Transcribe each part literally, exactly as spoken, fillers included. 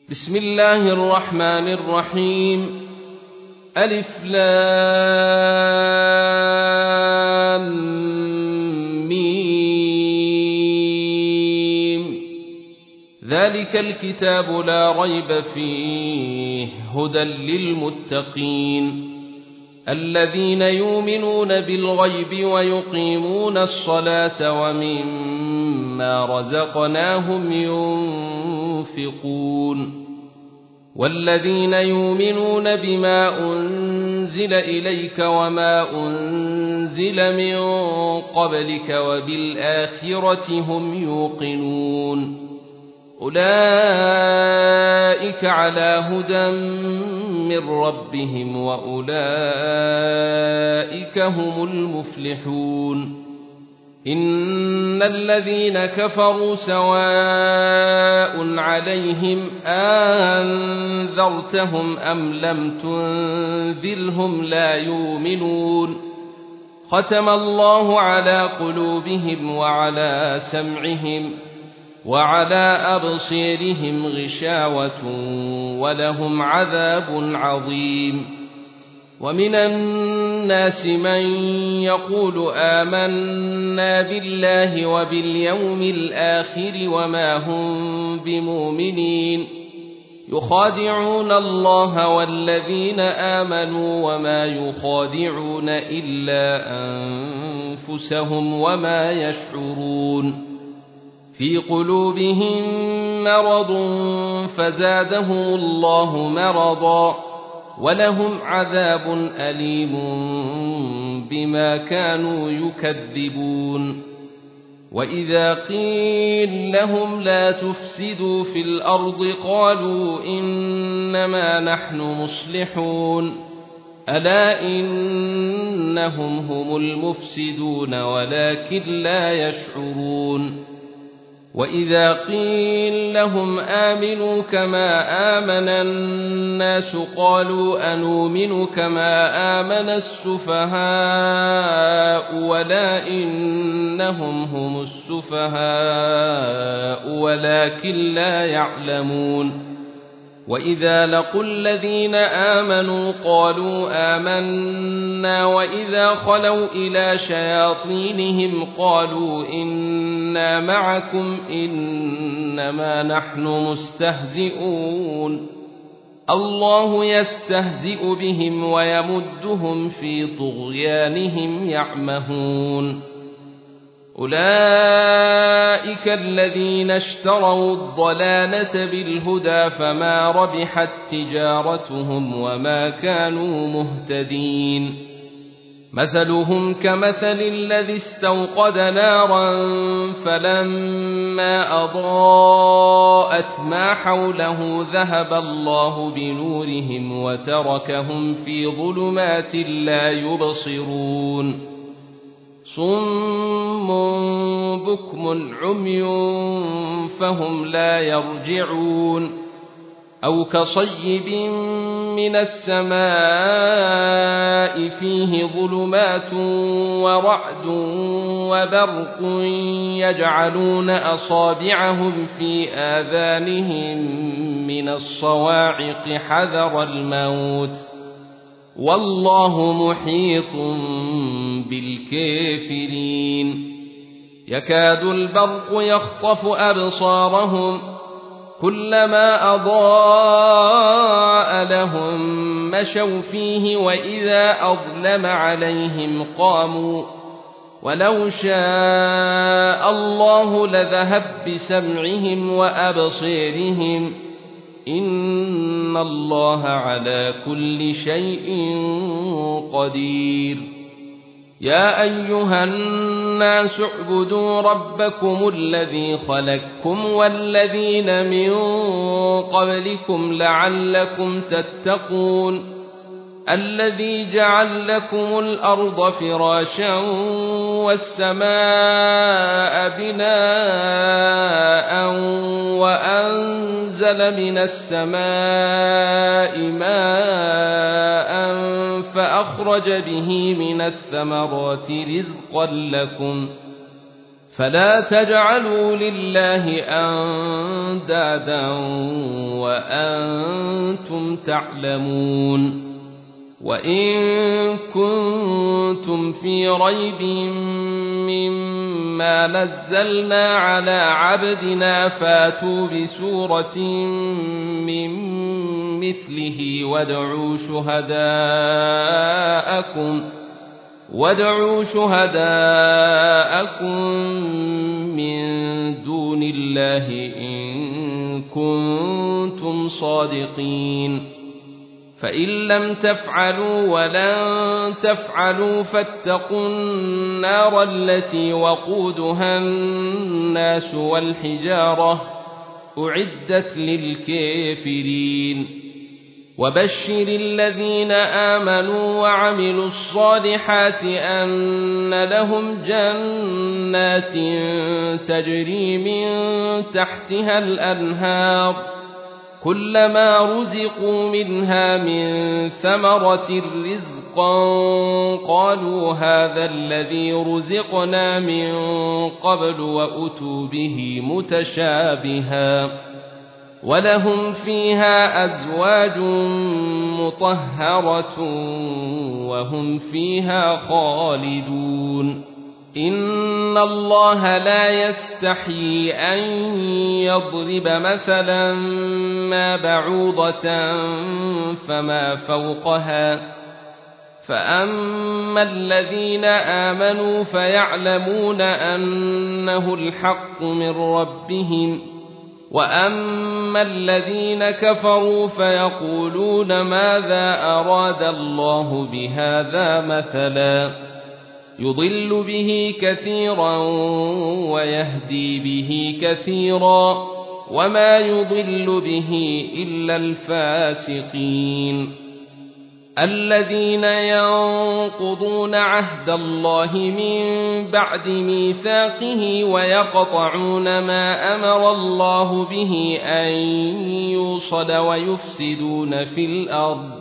بسم الله الرحمن الرحيم. ألف لام ميم. ذلك الكتاب لا ريب فيه هدى للمتقين الذين يؤمنون بالغيب ويقيمون الصلاة ومما رزقناهم ينفقون والذين يؤمنون بما أنزل إليك وما أنزل من قبلك وبالآخرة هم يوقنون أولئك على هدى من ربهم وأولئك هم المفلحون. إن الذين كفروا سواء عليهم أنذرتهم أم لم تنذرهم لا يؤمنون. ختم الله على قلوبهم وعلى سمعهم وعلى أبصيرهم غشاوة ولهم عذاب عظيم. ومن الناس من يقول آمنا بالله وباليوم الآخر وما هم بمؤمنين يخادعون الله والذين آمنوا وما يخادعون إلا أنفسهم وما يشعرون. في قلوبهم مرض فزادهم الله مرضا ولهم عذاب أليم بما كانوا يكذبون. وإذا قيل لهم لا تفسدوا في الأرض قالوا إنما نحن مصلحون ألا إنهم هم المفسدون ولكن لا يشعرون. وإذا قيل لهم آمنوا كما آمن الناس قالوا أنؤمن كما آمن السفهاء ولا إنهم هم السفهاء ولكن لا يعلمون. وإذا لقوا الذين آمنوا قالوا آمنا وإذا خلوا إلى شياطينهم قالوا إنا معكم إنما نحن مستهزئون. الله يستهزئ بهم ويمدهم في طغيانهم يعمهون. أولئك الذين اشتروا الضلالة بالهدى فما ربحت تجارتهم وما كانوا مهتدين. مثلهم كمثل الذي استوقد نارا فلما أضاءت ما حوله ذهب الله بنورهم وتركهم في ظلمات لا يبصرون. صم بكم عمي فهم لا يرجعون. أو كصيب من السماء فيه ظلمات ورعد وبرق يجعلون أصابعهم في آذانهم من الصواعق حذر الموت والله محيط بالكافرين. يكاد البرق يخطف أبصارهم كلما أضاء لهم مشوا فيه وإذا أظلم عليهم قاموا ولو شاء الله لذهب بسمعهم وأبصيرهم إن الله على كل شيء قدير. يا أيها الناس اعبدوا ربكم الذي خلقكم والذين من قبلكم لعلكم تتقون الذي جعل لكم الأرض فراشا والسماء بناء وأنزل من السماء ماء فأخرج به من الثمرات رزقا لكم فلا تجعلوا لله أندادا وأنتم تعلمون وإن كنتم في ريب مما نزلنا على عبدنا فاتوا بسورة من مثله وادعوا شهداءكم وادعوا شهداءكم من دون الله إن كنتم صادقين فإن لم تفعلوا ولن تفعلوا فاتقوا النار التي وقودها الناس والحجارة أعدت للكافرين وبشر الذين آمنوا وعملوا الصالحات أن لهم جنات تجري من تحتها الأنهار كلما رزقوا منها من ثمرة رزقا قالوا هذا الذي رزقنا من قبل وأتوا به متشابها ولهم فيها أزواج مطهرة وهم فيها خالدون إن الله لا يستحيي أن يضرب مثلا ما بعوضة فما فوقها فأما الذين آمنوا فيعلمون أنه الحق من ربهم وأما الذين كفروا فيقولون ماذا أراد الله بهذا مثلا يضل به كثيرا ويهدي به كثيرا وما يضل به إلا الفاسقين الذين ينقضون عهد الله من بعد ميثاقه ويقطعون ما أمر الله به أن يوصل ويفسدون في الأرض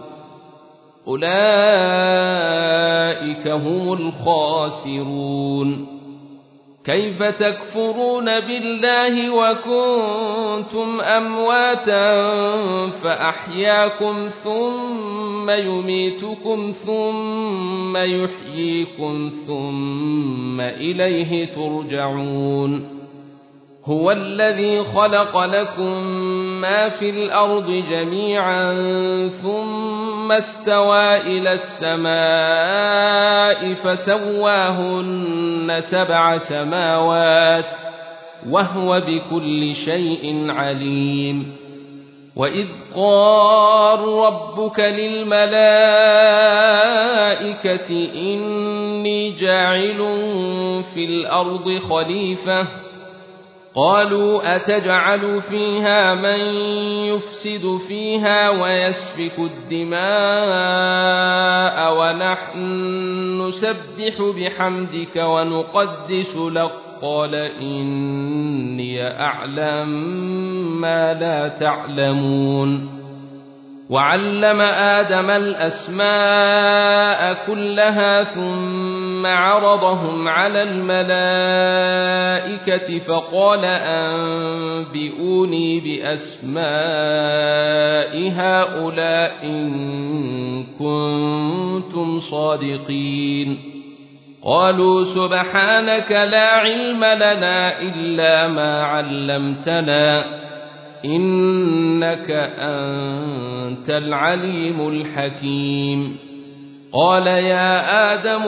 أولئك هم الخاسرون كيف تكفرون بالله وكنتم أمواتا فأحياكم ثم يميتكم ثم يحييكم ثم إليه ترجعون هو الذي خلق لكم ما في الأرض جميعا ثم استوى إلى السماء فسواهن سبع سماوات وهو بكل شيء عليم وإذ قال ربك للملائكة إني جاعل في الأرض خليفة قالوا أتجعل فيها من يفسد فيها ويسفك الدماء ونحن نسبح بحمدك ونقدس لك قال إني أعلم ما لا تعلمون وعلم آدم الأسماء كلها ثم عرضهم على الملائكة فقال أنبئوني بأسماء هؤلاء إن كنتم صادقين قالوا سبحانك لا علم لنا إلا ما علمتنا إنك أنت العليم الحكيم قال يا آدم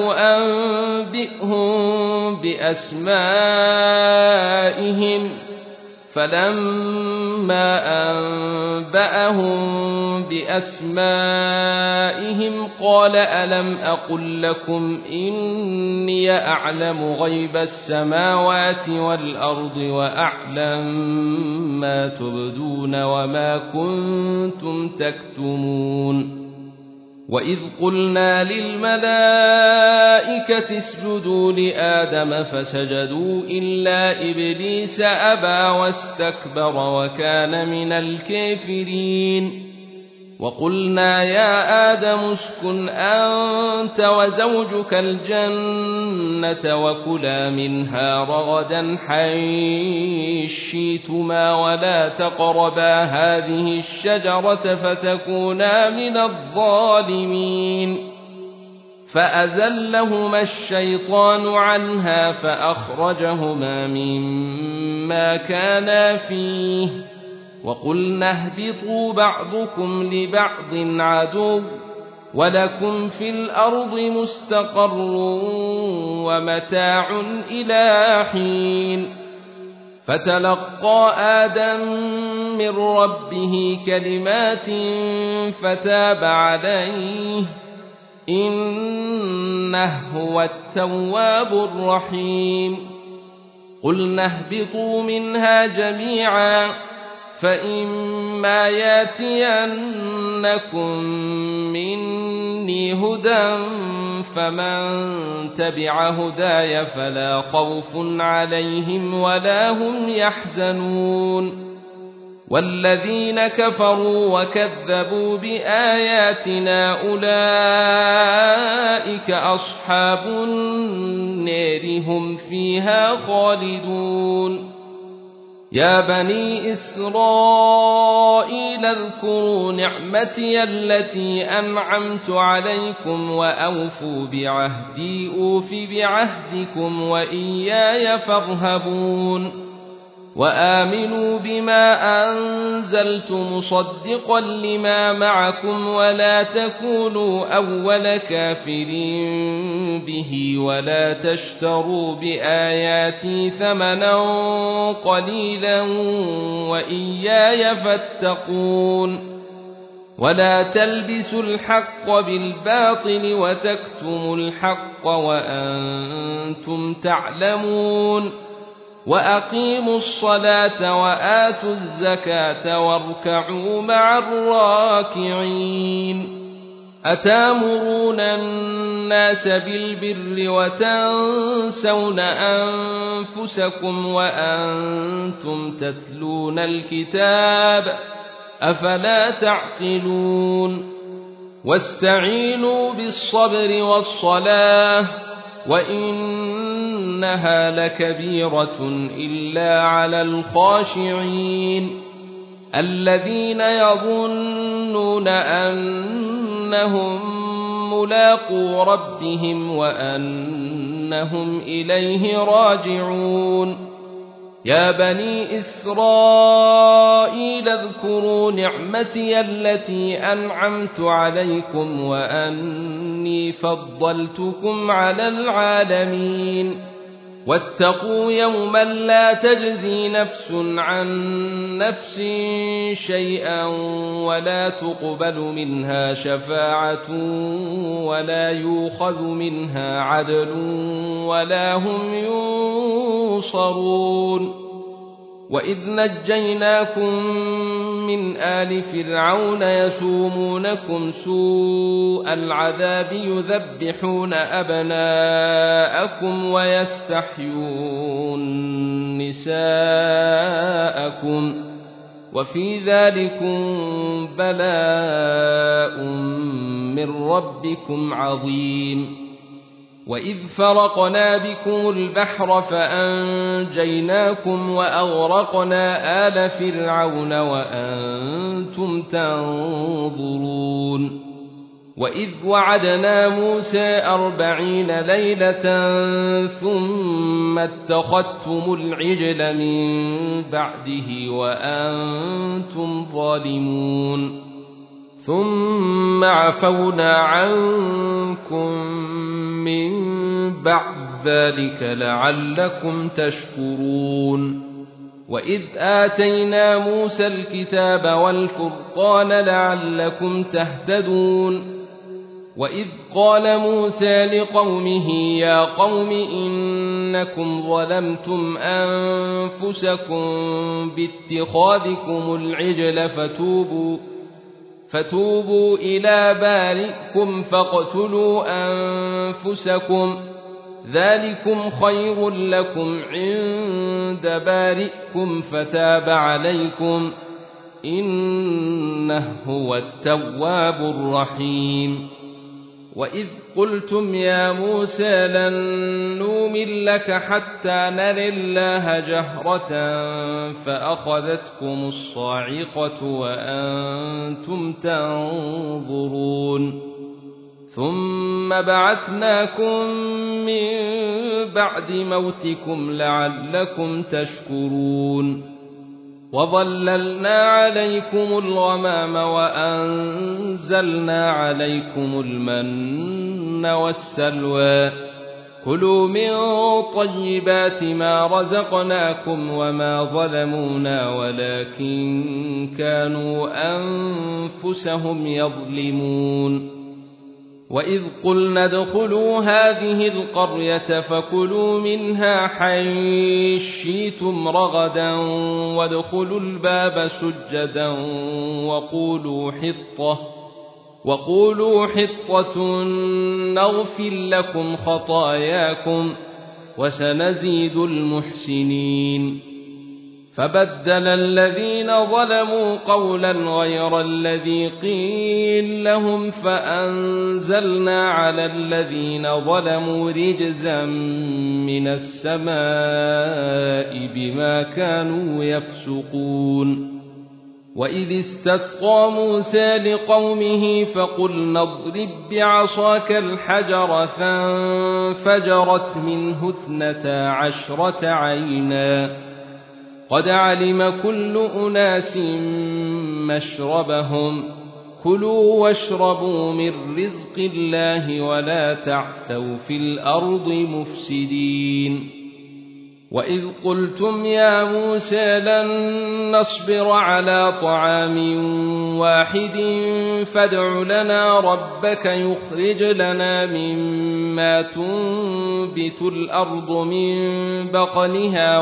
أنبئهم بأسمائهم فلما أنبأهم بأسمائهم قال ألم أقل لكم إني أعلم غيب السماوات والأرض وأعلم ما تبدون وما كنتم تكتمون وإذ قلنا للملائكة اسجدوا لآدم فسجدوا إلا إبليس أبى واستكبر وكان من الكافرين وقلنا يا آدم اسكن أنت وزوجك الجنة وكلا منها رغدا حيث شئتما ولا تقربا هذه الشجرة فتكونا من الظالمين فأزلهما الشيطان عنها فأخرجهما مما كانا فيه وقلنا اهبطوا بعضكم لبعض عدو ولكم في الأرض مستقر ومتاع إلى حين فتلقى آدم من ربه كلمات فتاب عليه إنه هو التواب الرحيم قلنا اهبطوا منها جميعا فإما ياتينكم مني هدى فمن تبع هداي فلا خوف عليهم ولا هم يحزنون والذين كفروا وكذبوا بآياتنا أولئك أصحاب النار هم فيها خالدون يا بني إسرائيل اذكروا نعمتي التي أنعمت عليكم وأوفوا بعهدي أوف بعهدكم وإياي فارهبون وآمنوا بما أنزلت مصدقا لما معكم ولا تكونوا أول كافر به ولا تشتروا بآياتي ثمنا قليلا وإياي فاتقون ولا تلبسوا الحق بالباطل وتكتموا الحق وأنتم تعلمون وأقيموا الصلاة وآتوا الزكاة واركعوا مع الراكعين أتامرون الناس بالبر وتنسون أنفسكم وأنتم تتلون الكتاب أفلا تعقلون واستعينوا بالصبر والصلاة وإنها لكبيرة إلا على الخاشعين الذين يظنون أنهم ملاقو ربهم وأنهم إليه راجعون يا بني إسرائيل اذكروا نعمتي التي أنعمت عليكم وأني فضلتكم على العالمين واتقوا يوما لا تجزي نفس عن نفس شيئا ولا تقبل منها شفاعة ولا يؤخذ منها عدل ولا هم ينصرون وإذ نجيناكم من آل فرعون يسومونكم سوء العذاب يذبحون أبناءكم ويستحيون نساءكم وفي ذلكم بلاء من ربكم عظيم وإذ فرقنا بكم البحر فأنجيناكم وأغرقنا آل فرعون وأنتم تنظرون وإذ وعدنا موسى أربعين ليلة ثم اتخذتم العجل من بعده وأنتم ظالمون ثم عفونا عنكم من بعد ذلك لعلكم تشكرون وإذ آتينا موسى الكتاب والفرقان لعلكم تهتدون وإذ قال موسى لقومه يا قوم إنكم ظلمتم أنفسكم باتخاذكم العجل فتوبوا فتوبوا إلى بارئكم فاقتلوا أنفسكم ذلكم خير لكم عند بارئكم فتاب عليكم إنه إنه هو التواب الرحيم. وإذ قلتم يا موسى لن نؤمن لك حتى نري الله جهرة فأخذتكم الصاعقة وأنتم تنظرون ثم بعثناكم من بعد موتكم لعلكم تشكرون وظللنا عليكم الغمام وأنزلنا عليكم المن والسلوى كلوا من طيبات ما رزقناكم وما ظلمونا ولكن كانوا أنفسهم يظلمون. وإذ قلنا ادخلوا هذه القرية فكلوا منها حيث شئتم رغدا وادخلوا الباب سجدا وقولوا حطة وقولوا حطة نغفر لكم خطاياكم وسنزيد المحسنين. فبدل الذين ظلموا قولا غير الذي قيل لهم فأنزلنا على الذين ظلموا رجزا من السماء بما كانوا يفسقون. وإذ استسقى موسى لقومه فقلنا اضرب بعصاك الحجر فانفجرت منه اثنتا عشرة عينا قد علم كل أناس مشربهم كلوا واشربوا من رزق الله ولا تعثوا في الأرض مفسدين. وإذ قلتم يا موسى لن نصبر على طعام واحد فادع لنا ربك يخرج لنا مما تنبت الأرض من بقلها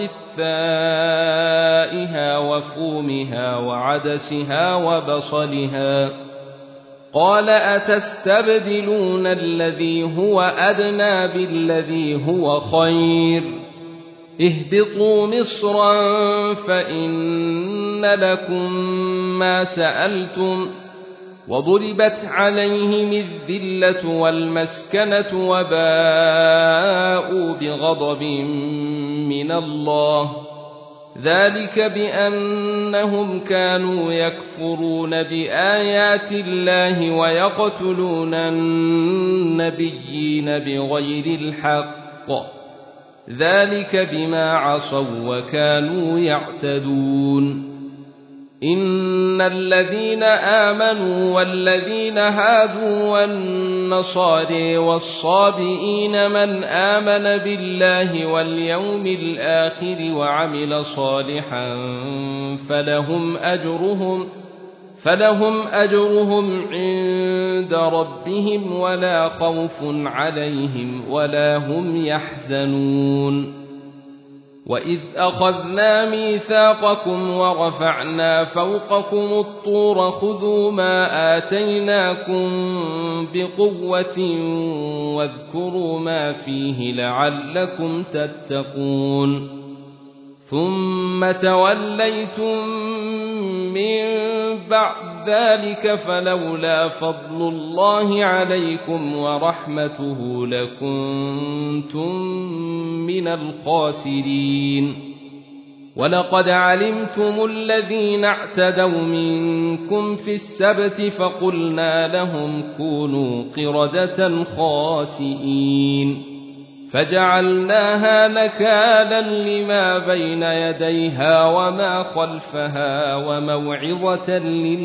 وقثائها وفومها وعدسها وبصلها قال أتستبدلون الذي هو أدنى بالذي هو خير اهبطوا مصرا فإن لكم ما سألتم وضربت عليهم الذلة والمسكنة وباءوا بغضب من الله ذلك بأنهم كانوا يكفرون بآيات الله ويقتلون النبيين بغير الحق ذلك بما عصوا وكانوا يعتدون. إن الذين آمنوا والذين هادوا والنصارى والصابئين من آمن بالله واليوم الآخر وعمل صالحا فلهم أجرهم فلهم أجرهم عند ربهم ولا خوف عليهم ولا هم يحزنون. وإذ أخذنا ميثاقكم ورفعنا فوقكم الطور خذوا ما آتيناكم بقوة واذكروا ما فيه لعلكم تتقون ثم توليتم من بعد ذلك فلولا فضل الله عليكم ورحمته لكنتم من الخاسرين. ولقد علمتم الذين اعتدوا منكم في السبت فقلنا لهم كونوا قردة خاسئين فجعلناها نكالا لما بين يديها وما خلفها وموعظة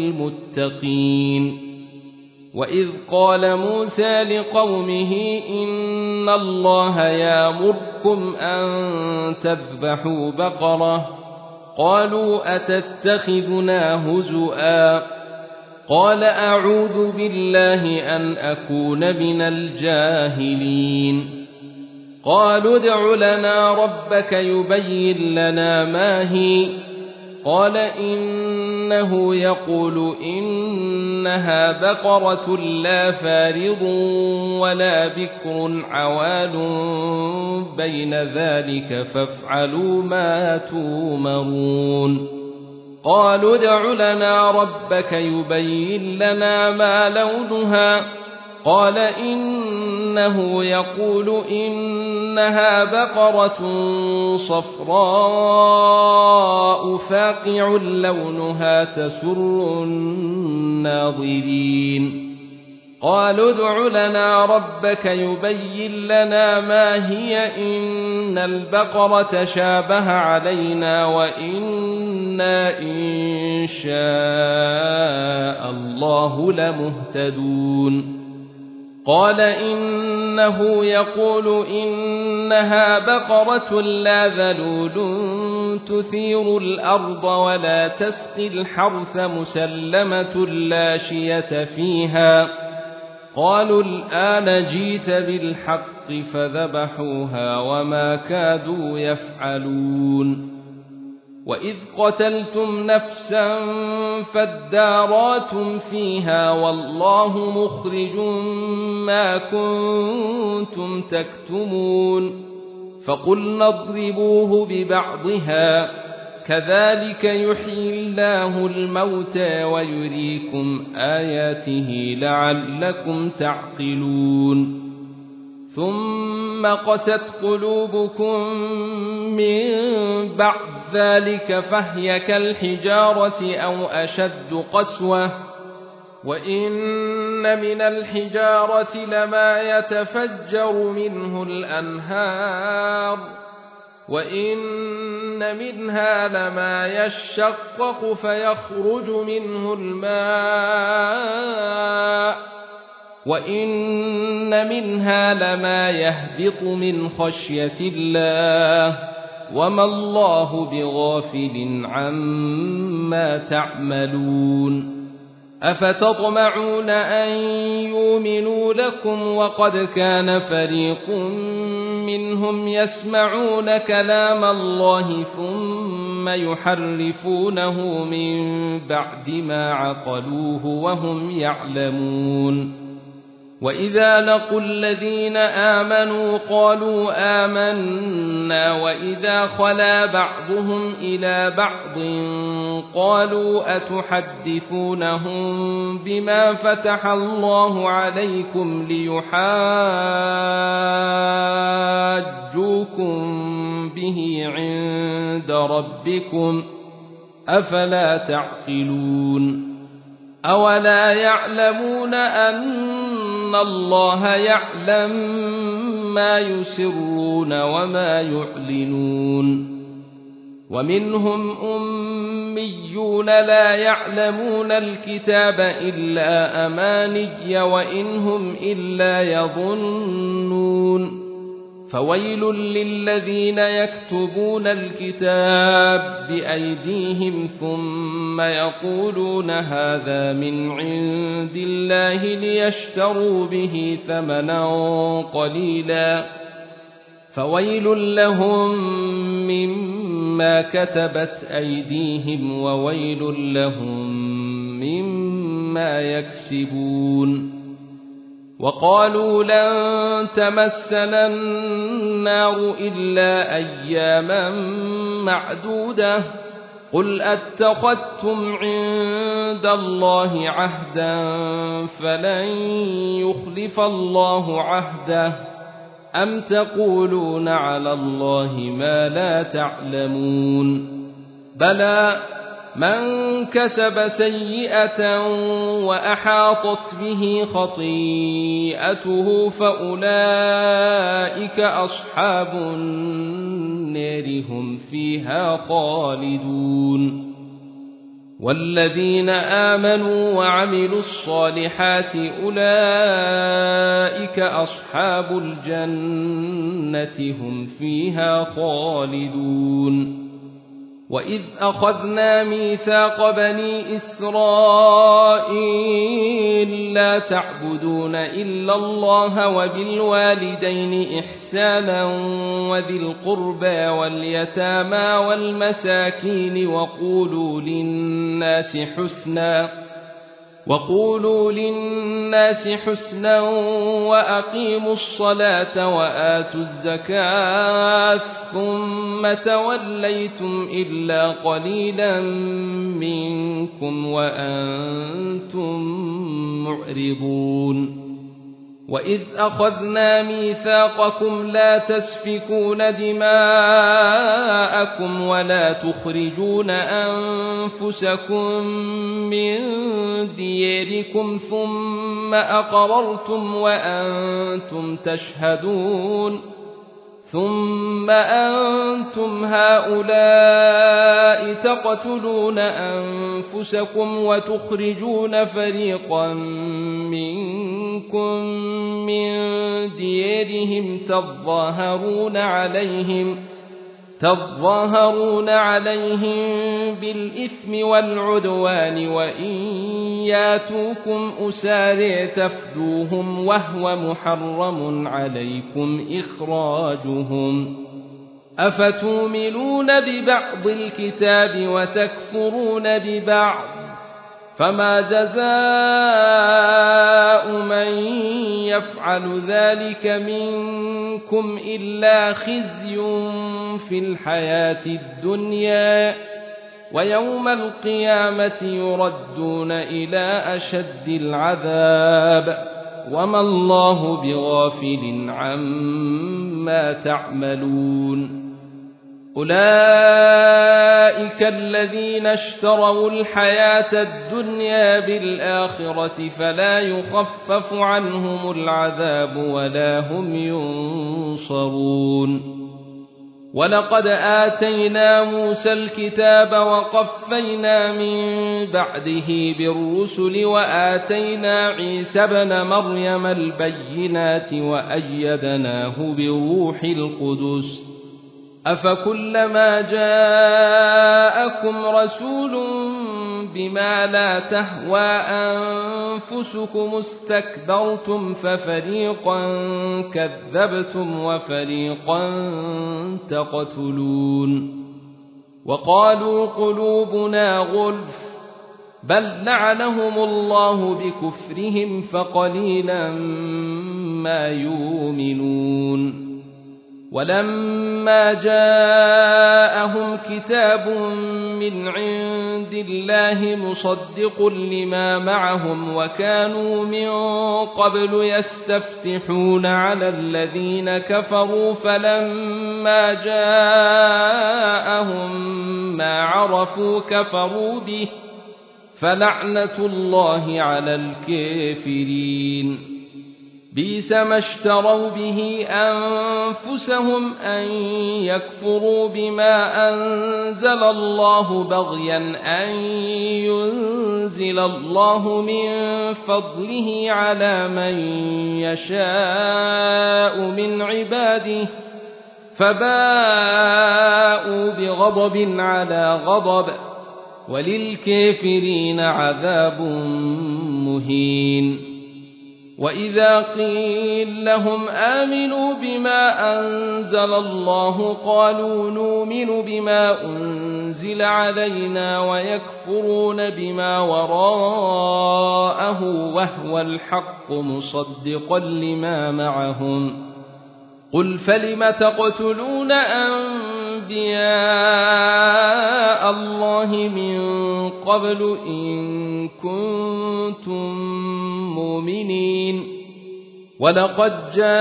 للمتقين. وإذ قال موسى لقومه إن الله يأمركم أن تذبحوا بقرة قالوا أتتخذنا هزؤا قال أعوذ بالله أن أكون من الجاهلين. قالوا ادع لنا ربك يبين لنا ما هي قال إنه يقول إنها بقرة لا فارض ولا بكر عوان بين ذلك فافعلوا ما تؤمرون. قالوا ادع لنا ربك يبين لنا ما لونها قال إنه يقول إنها بقرة صفراء فاقع لونها تسر الناظرين قالوا ادع لنا ربك يبين لنا ما هي إن البقرة شابه علينا وإنا إن شاء الله لمهتدون قال إنه يقول إنها بقرة لا ذلول تثير الأرض ولا تسقي الحرث مسلمة لا شية فيها قالوا الآن جيت بالحق فذبحوها وما كادوا يفعلون وإذ قتلتم نفسا فادارأتم فيها والله مخرج ما كنتم تكتمون فقلنا اضربوه ببعضها كذلك يحيي الله الموتى ويريكم آياته لعلكم تعقلون ثم قست قلوبكم من بعد ذلك فهي كالحجارة أو أشد قسوة وإن من الحجارة لما يتفجر منه الأنهار وإن منها لما يشقق فيخرج منه الماء وإن منها لما يهبط من خشية الله وما الله بغافل عما تعملون أفتطمعون أن يؤمنوا لكم وقد كان فريق منهم يسمعون كلام الله ثم يحرفونه من بعد ما عقلوه وهم يعلمون وإذا لقوا الذين آمنوا قالوا آمنا وإذا خلا بعضهم إلى بعض قالوا أتحدثونهم بما فتح الله عليكم ليحاجوكم به عند ربكم أفلا تعقلون أولا يعلمون أن الله يعلم ما يسرون وما يعلنون ومنهم أميون لا يعلمون الكتاب إلا أماني وإنهم إلا يظنون فويل للذين يكتبون الكتاب بأيديهم ثم يقولون هذا من عند الله ليشتروا به ثمنا قليلا فويل لهم مما كتبت أيديهم وويل لهم مما يكسبون وقالوا لن تمسنا النار إلا أياما معدودة قل أتخذتم عند الله عهدا فلن يخلف الله عهده أم تقولون على الله ما لا تعلمون بلى من كسب سيئة وأحاطت به خطيئته فأولئك أصحاب النار هم فيها خالدون والذين آمنوا وعملوا الصالحات أولئك أصحاب الجنة هم فيها خالدون وإذ أخذنا ميثاق بني إسرائيل لا تعبدون إلا الله وبالوالدين إحسانا وذي القربى واليتامى والمساكين وقولوا للناس حسنا وقولوا للناس حسنا وأقيموا الصلاة وآتوا الزكاة ثم توليتم إلا قليلا منكم وأنتم معرضون وإذ أخذنا ميثاقكم لا تسفكون دماءكم ولا تخرجون أنفسكم من دياركم ثم أقررتم وأنتم تشهدون ثم أنتم هؤلاء تقتلون أنفسكم وتخرجون فريقا منكم من ديارهم تظاهرون عليهم تظاهرون عليهم بالإثم والعدوان وإن ياتوكم أسارى تفدوهم وهو محرم عليكم إخراجهم أفتؤمنون ببعض الكتاب وتكفرون ببعض فما جزاء من يفعل ذلك منكم إلا خزي في الحياة الدنيا ويوم القيامة يردون إلى أشد العذاب وما الله بغافل عما تعملون أولئك الذين اشتروا الحياة الدنيا بالآخرة فلا يخفف عنهم العذاب ولا هم ينصرون ولقد آتينا موسى الكتاب وقفينا من بعده بالرسل وآتينا عيسى ابن مريم البينات وأيدناه بروح القدس أفكلما جاءكم رسول بما لا تهوى أنفسكم استكبرتم ففريقا كذبتم وفريقا تقتلون وقالوا قلوبنا غلف بل لعنهم الله بكفرهم فقليلا ما يؤمنون ولما جاءهم كتاب من عند الله مصدق لما معهم وكانوا من قبل يستفتحون على الذين كفروا فلما جاءهم ما عرفوا كفروا به فلعنة الله على الكافرين بئس ما اشتروا به أنفسهم أن يكفروا بما أنزل الله بغيا أن ينزل الله من فضله على من يشاء من عباده فباءوا بغضب على غضب وللكافرين عذاب مهين وإذا قيل لهم آمنوا بما أنزل الله قالوا نؤمن بما أنزل علينا ويكفرون بما وراءه وهو الحق مصدقا لما معهم قل فلم تقتلون أنبياء الله من قبل إن كنتم مؤمنين ولقد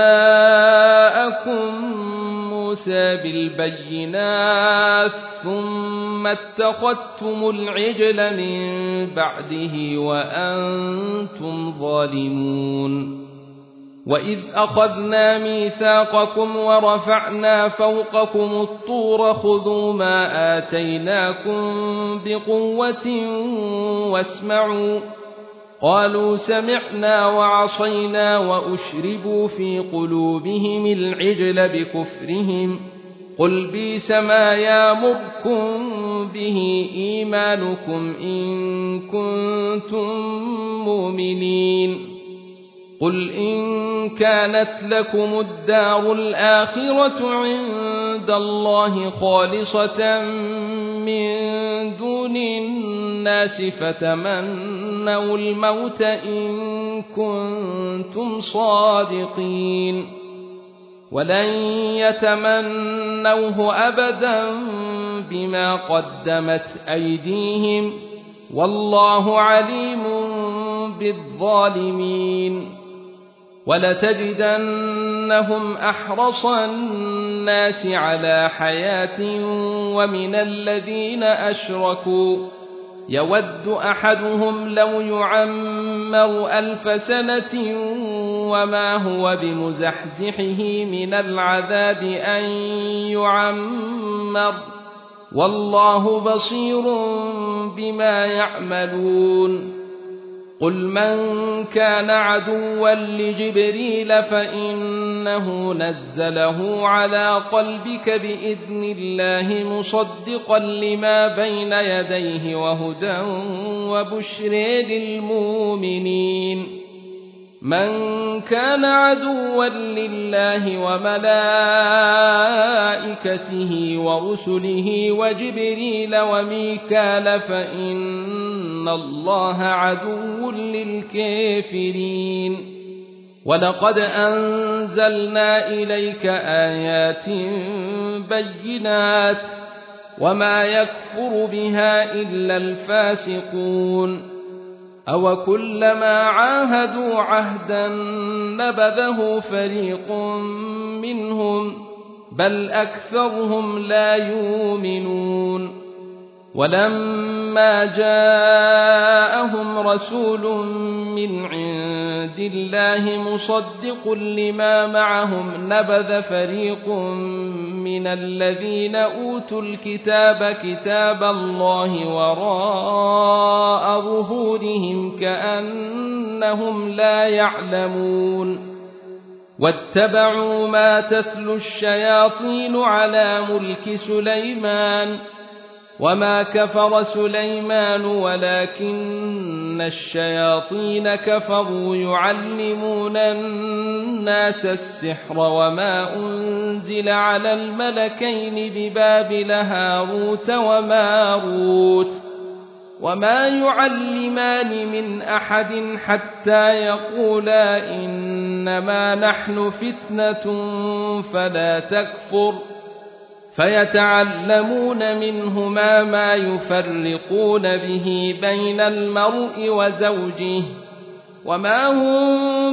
جاءكم موسى بالبينات ثم اتخذتم العجل من بعده وأنتم ظالمون وإذ أخذنا ميثاقكم ورفعنا فوقكم الطور خذوا ما آتيناكم بقوة واسمعوا قالوا سمعنا وعصينا وأشربوا في قلوبهم العجل بكفرهم قل بئس ما يأمركم به إيمانكم إن كنتم مؤمنين قل إن كانت لكم الدار الآخرة عند الله خالصة من دون الناس فتمنوا الموت إن كنتم صادقين ولن يتمنوه أبدا بما قدمت أيديهم والله عليم بالظالمين ولتجدنهم أحرص الناس على حياة ومن الذين أشركوا يود أحدهم لو يعمر ألف سنة وما هو بمزحزحه من العذاب أن يعمر والله بصير بما يعملون قل من كان عدوا لجبريل فإنه نزله على قلبك بإذن الله مصدقا لما بين يديه وهدى وبشر للمؤمنين من كان عدوا لله وملائكته ورسله وجبريل وميكال فإن الله عدو للكافرين ولقد أنزلنا إليك آيات بينات وما يكفر بها إلا الفاسقون أو كلما عاهدوا عهدا نبذه فريق منهم بل أكثرهم لا يؤمنون ولما جاءهم رسول من عند الله مصدق لما معهم نبذ فريق من الذين أوتوا الكتاب كتاب الله وراء ظهورهم كأنهم لا يعلمون واتبعوا ما تتلو الشياطين على ملك سليمان وما كفر سليمان ولكن الشياطين كفروا يعلمون الناس السحر وما أنزل على الملكين ببابل هاروت وماروت وما يعلمان من أحد حتى يقولا إنما نحن فتنة فلا تكفر فيتعلمون منهما ما يفرقون به بين المرء وزوجه وما هم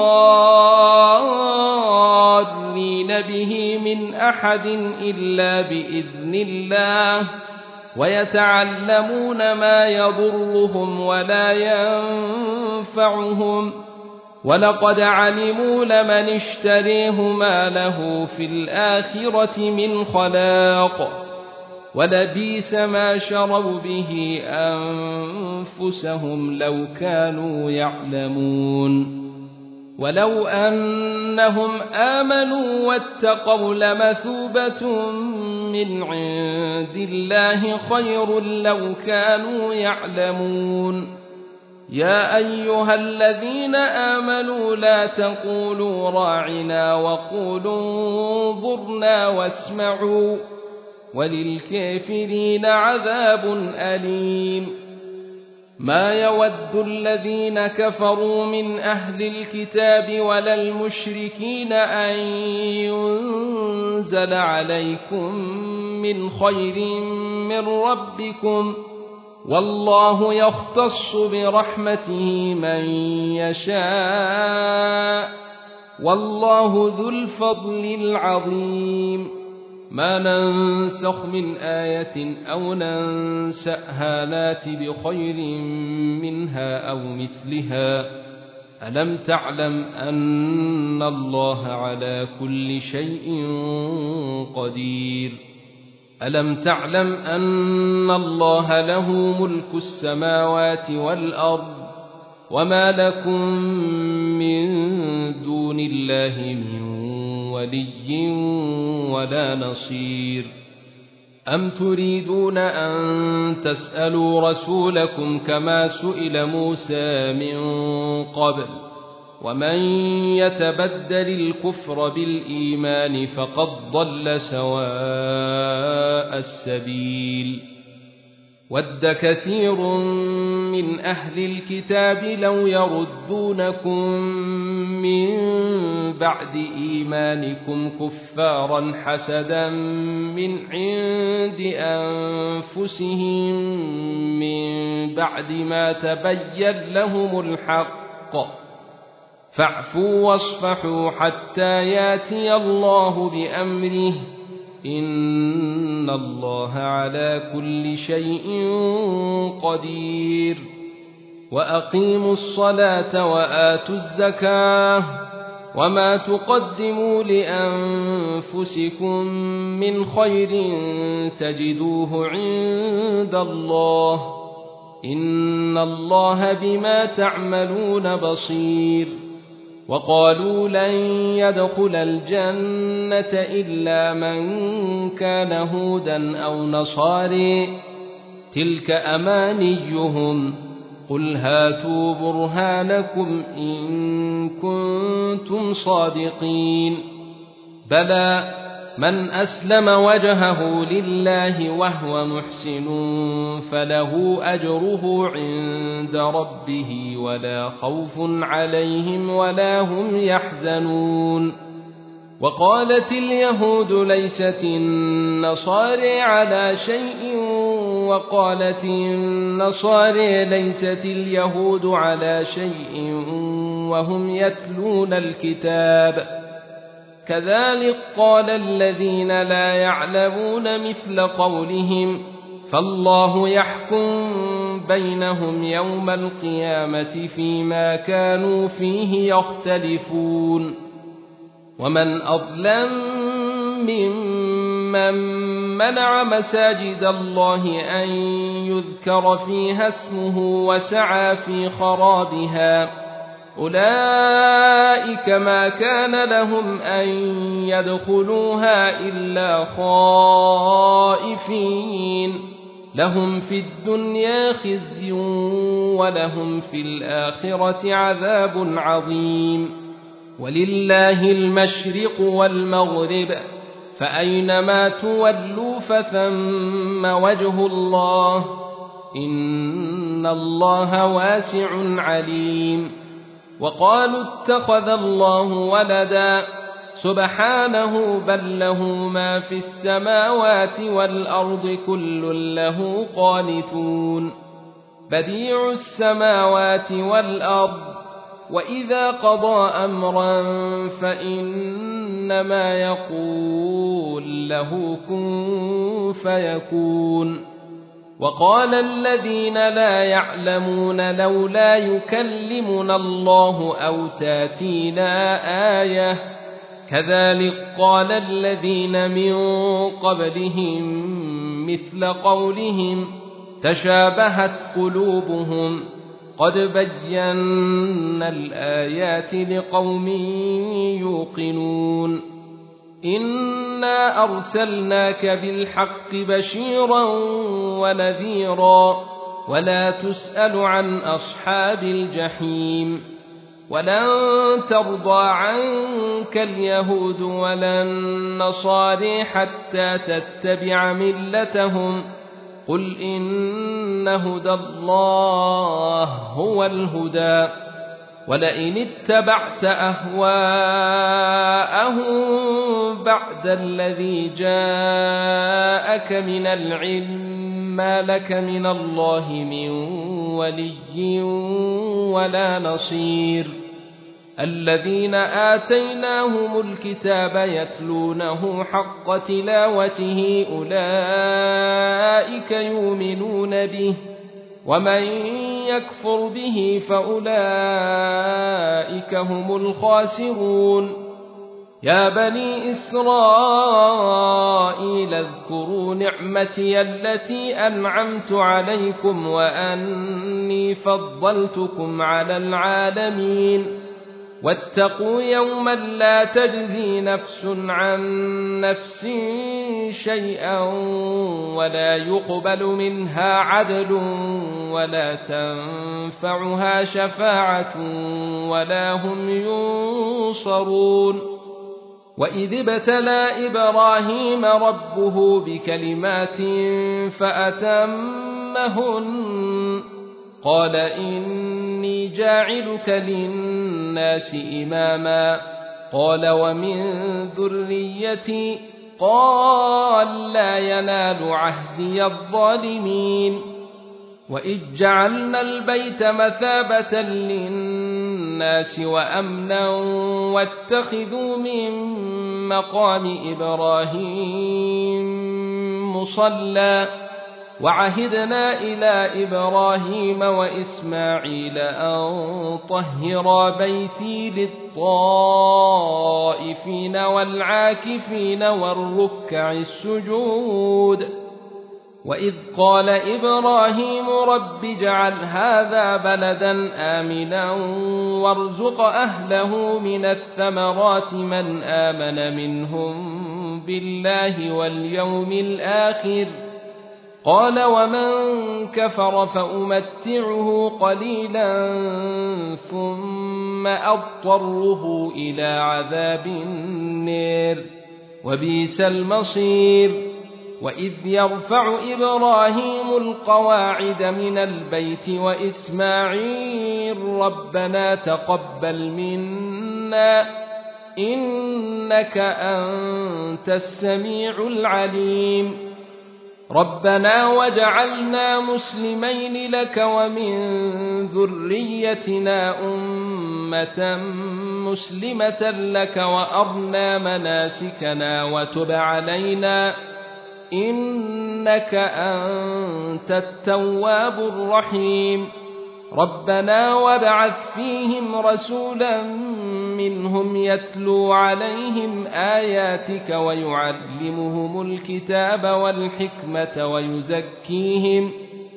بضارين به من أحد إلا بإذن الله ويتعلمون ما يضرهم ولا ينفعهم ولقد علموا لمن اشتريه ما له في الآخرة من خلاق ولبئس ما شروا به أنفسهم لو كانوا يعلمون ولو أنهم آمنوا واتقوا لمثوبة من عند الله خير لو كانوا يعلمون يا أيها الذين آمنوا لا تقولوا راعنا وقولوا انظرنا واسمعوا وللكافرين عذاب أليم ما يود الذين كفروا من أهل الكتاب ولا المشركين أن ينزل عليكم من خير من ربكم والله يختص برحمته من يشاء والله ذو الفضل العظيم ما ننسخ من آية أو ننسأها نات بخير منها أو مثلها ألم تعلم أن الله على كل شيء قدير ألم تعلم أن الله له ملك السماوات والأرض وما لكم من دون الله من ولي ولا نصير أم تريدون أن تسألوا رسولكم كما سئل موسى من قبل ومن يتبدل الكفر بالإيمان فقد ضل سواء السبيل ود كثير من أهل الكتاب لو يردونكم من بعد إيمانكم كفارا حسدا من عند أنفسهم من بعد ما تبين لهم الحق فاعفوا واصفحوا حتى ياتي الله بأمره إن الله على كل شيء قدير وأقيموا الصلاة وآتوا الزكاة وما تقدموا لأنفسكم من خير تجدوه عند الله إن الله بما تعملون بصير وقالوا لن يدخل الجنة إلا من كان هودا أو نصاري تلك أمانيهم قل هاتوا برهانكم إن كنتم صادقين بلى من أسلم وجهه لله وهو محسن فله أجره عند ربه ولا خوف عليهم ولا هم يحزنون وقالت اليهود ليست النصارى على شيء وقالت النصارى ليست اليهود على شيء وهم يتلون الكتاب كذلك قال الذين لا يعلمون مثل قولهم فالله يحكم بينهم يوم القيامة فيما كانوا فيه يختلفون ومن أظلم ممن منع مساجد الله أن يذكر فيها اسمه وسعى في خرابها أولئك ما كان لهم أن يدخلوها إلا خائفين لهم في الدنيا خزي ولهم في الآخرة عذاب عظيم ولله المشرق والمغرب فأينما تولوا فثم وجه الله إن الله واسع عليم وقالوا اتخذ الله ولدا سبحانه بل له ما في السماوات والأرض كل له قانتون بديع السماوات والأرض وإذا قضى أمرا فإنما يقول له كن فيكون وقال الذين لا يعلمون لولا يكلمنا الله أو تاتينا آية كذلك قال الذين من قبلهم مثل قولهم تشابهت قلوبهم قد بينا الآيات لقوم يوقنون إنا أرسلناك بالحق بشيرا ونذيرا ولا تسأل عن أصحاب الجحيم ولن ترضى عنك اليهود ولا النصارى حتى تتبع ملتهم قل إن هدى الله هو الهدى ولئن اتبعت أهواءهم بعد الذي جاءك من العلم ما لك من الله من ولي ولا نصير الذين آتيناهم الكتاب يتلونه حق تلاوته أولئك يؤمنون به ومن يكفر به فأولئك هم الخاسرون يا بني إسرائيل اذكروا نعمتي التي أنعمت عليكم وأني فضلتكم على العالمين واتقوا يوما لا تجزي نفس عن نفس شيئا ولا يقبل منها عدل ولا تنفعها شفاعة ولا هم ينصرون وإذ ابتلى إبراهيم ربه بكلمات فأتم أمهن قال إني جاعلك للناس إماما قال ومن ذريتي قال لا ينال عهدي الظالمين وإذ جعلنا البيت مثابة للناس وأمنا واتخذوا من مقام إبراهيم مصلى وعهدنا إلى إبراهيم وإسماعيل أن طهرا بيتي للطائفين والعاكفين والركع السجود وإذ قال إبراهيم رب اجعل هذا بلدا آمنا وارزق أهله من الثمرات من آمن منهم بالله واليوم الآخر قال ومن كفر فأمتعه قليلا ثم أضطره إلى عذاب النار وبئس المصير وإذ يرفع إبراهيم القواعد من البيت وإسماعيل ربنا تقبل منا إنك أنت السميع العليم ربنا واجعلنا مسلمين لك ومن ذريتنا أمة مسلمة لك وأرنا مناسكنا وتب علينا إنك أنت التواب الرحيم ربنا وابعث فيهم رسولا منهم يتلو عليهم آياتك ويعلمهم الكتاب والحكمة ويزكيهم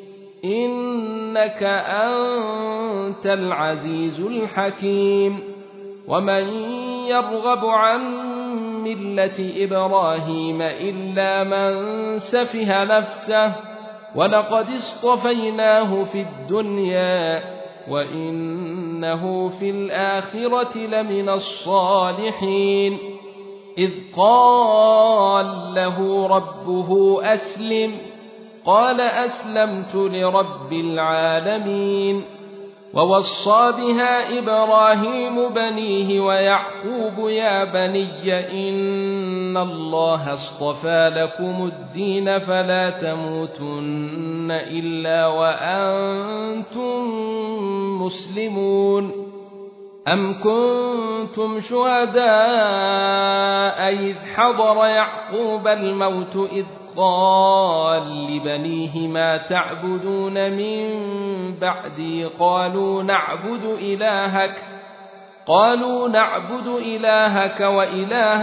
إنك أنت العزيز الحكيم ومن يرغب عن ملة إبراهيم إلا من سفه نفسه ولقد اصطفيناه في الدنيا وإنه في الآخرة لمن الصالحين إذ قال له ربه أسلم قال أسلمت لرب العالمين ووصى بها إبراهيم بنيه ويعقوب يا بني إن الله اصطفى لكم الدين فلا تموتن إلا وأنتم مسلمون أم كنتم شهداء إذ حضر يعقوب الموت إذ قال لبنيه ما تعبدون من بعدي قالوا نعبد إلهك قالوا نعبد إلهك وإله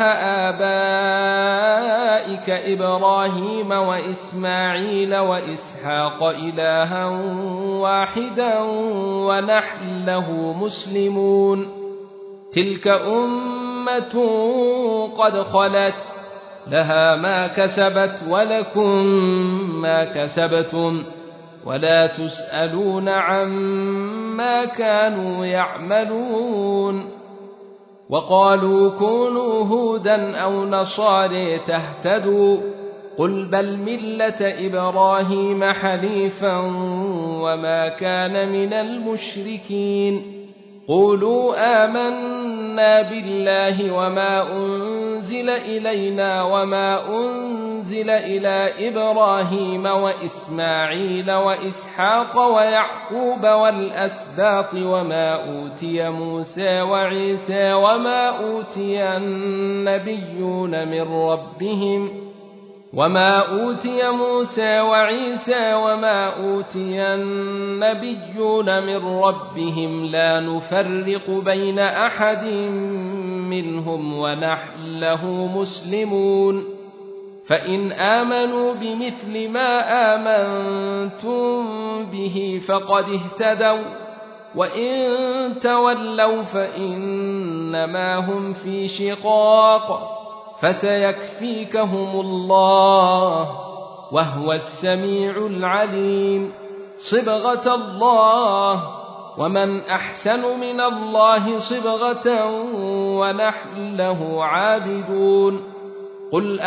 آبائك إبراهيم وإسماعيل وإسحاق إلها واحدا ونحن له مسلمون تلك أمة قد خلت لها ما كسبت ولكم ما كسبتم ولا تسألون عما كانوا يعملون وقالوا كونوا هودا أو نصارى تهتدوا قل بل ملة إبراهيم حنيفا وما كان من المشركين قولوا آمنا بالله وما أنزل إلينا وما أنزل إلى إبراهيم وإسماعيل وإسحاق ويعقوب والأسباط وما أوتي موسى وعيسى وما أوتي النبيون من ربهم وما أوتي موسى وعيسى وما أوتي النبيون من ربهم لا نفرق بين أحد منهم ونحن له مسلمون فإن آمنوا بمثل ما آمنتم به فقد اهتدوا وإن تولوا فإنما هم في شقاق فسيكفيكهم الله وهو السميع العليم صبغة الله ومن أحسن من الله صبغة ونحن له عابدون قل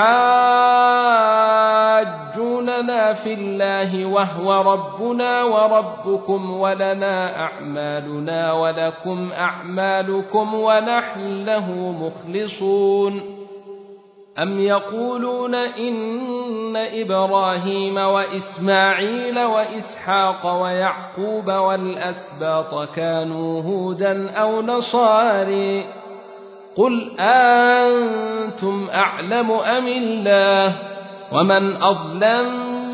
أتحاجوننا في الله وهو ربنا وربكم ولنا أعمالنا ولكم أعمالكم ونحن له مخلصون أم يقولون إن إبراهيم وإسماعيل وإسحاق ويعقوب والأسباط كانوا هودا أو نصاري قل أنتم أعلم أم الله ومن أظلم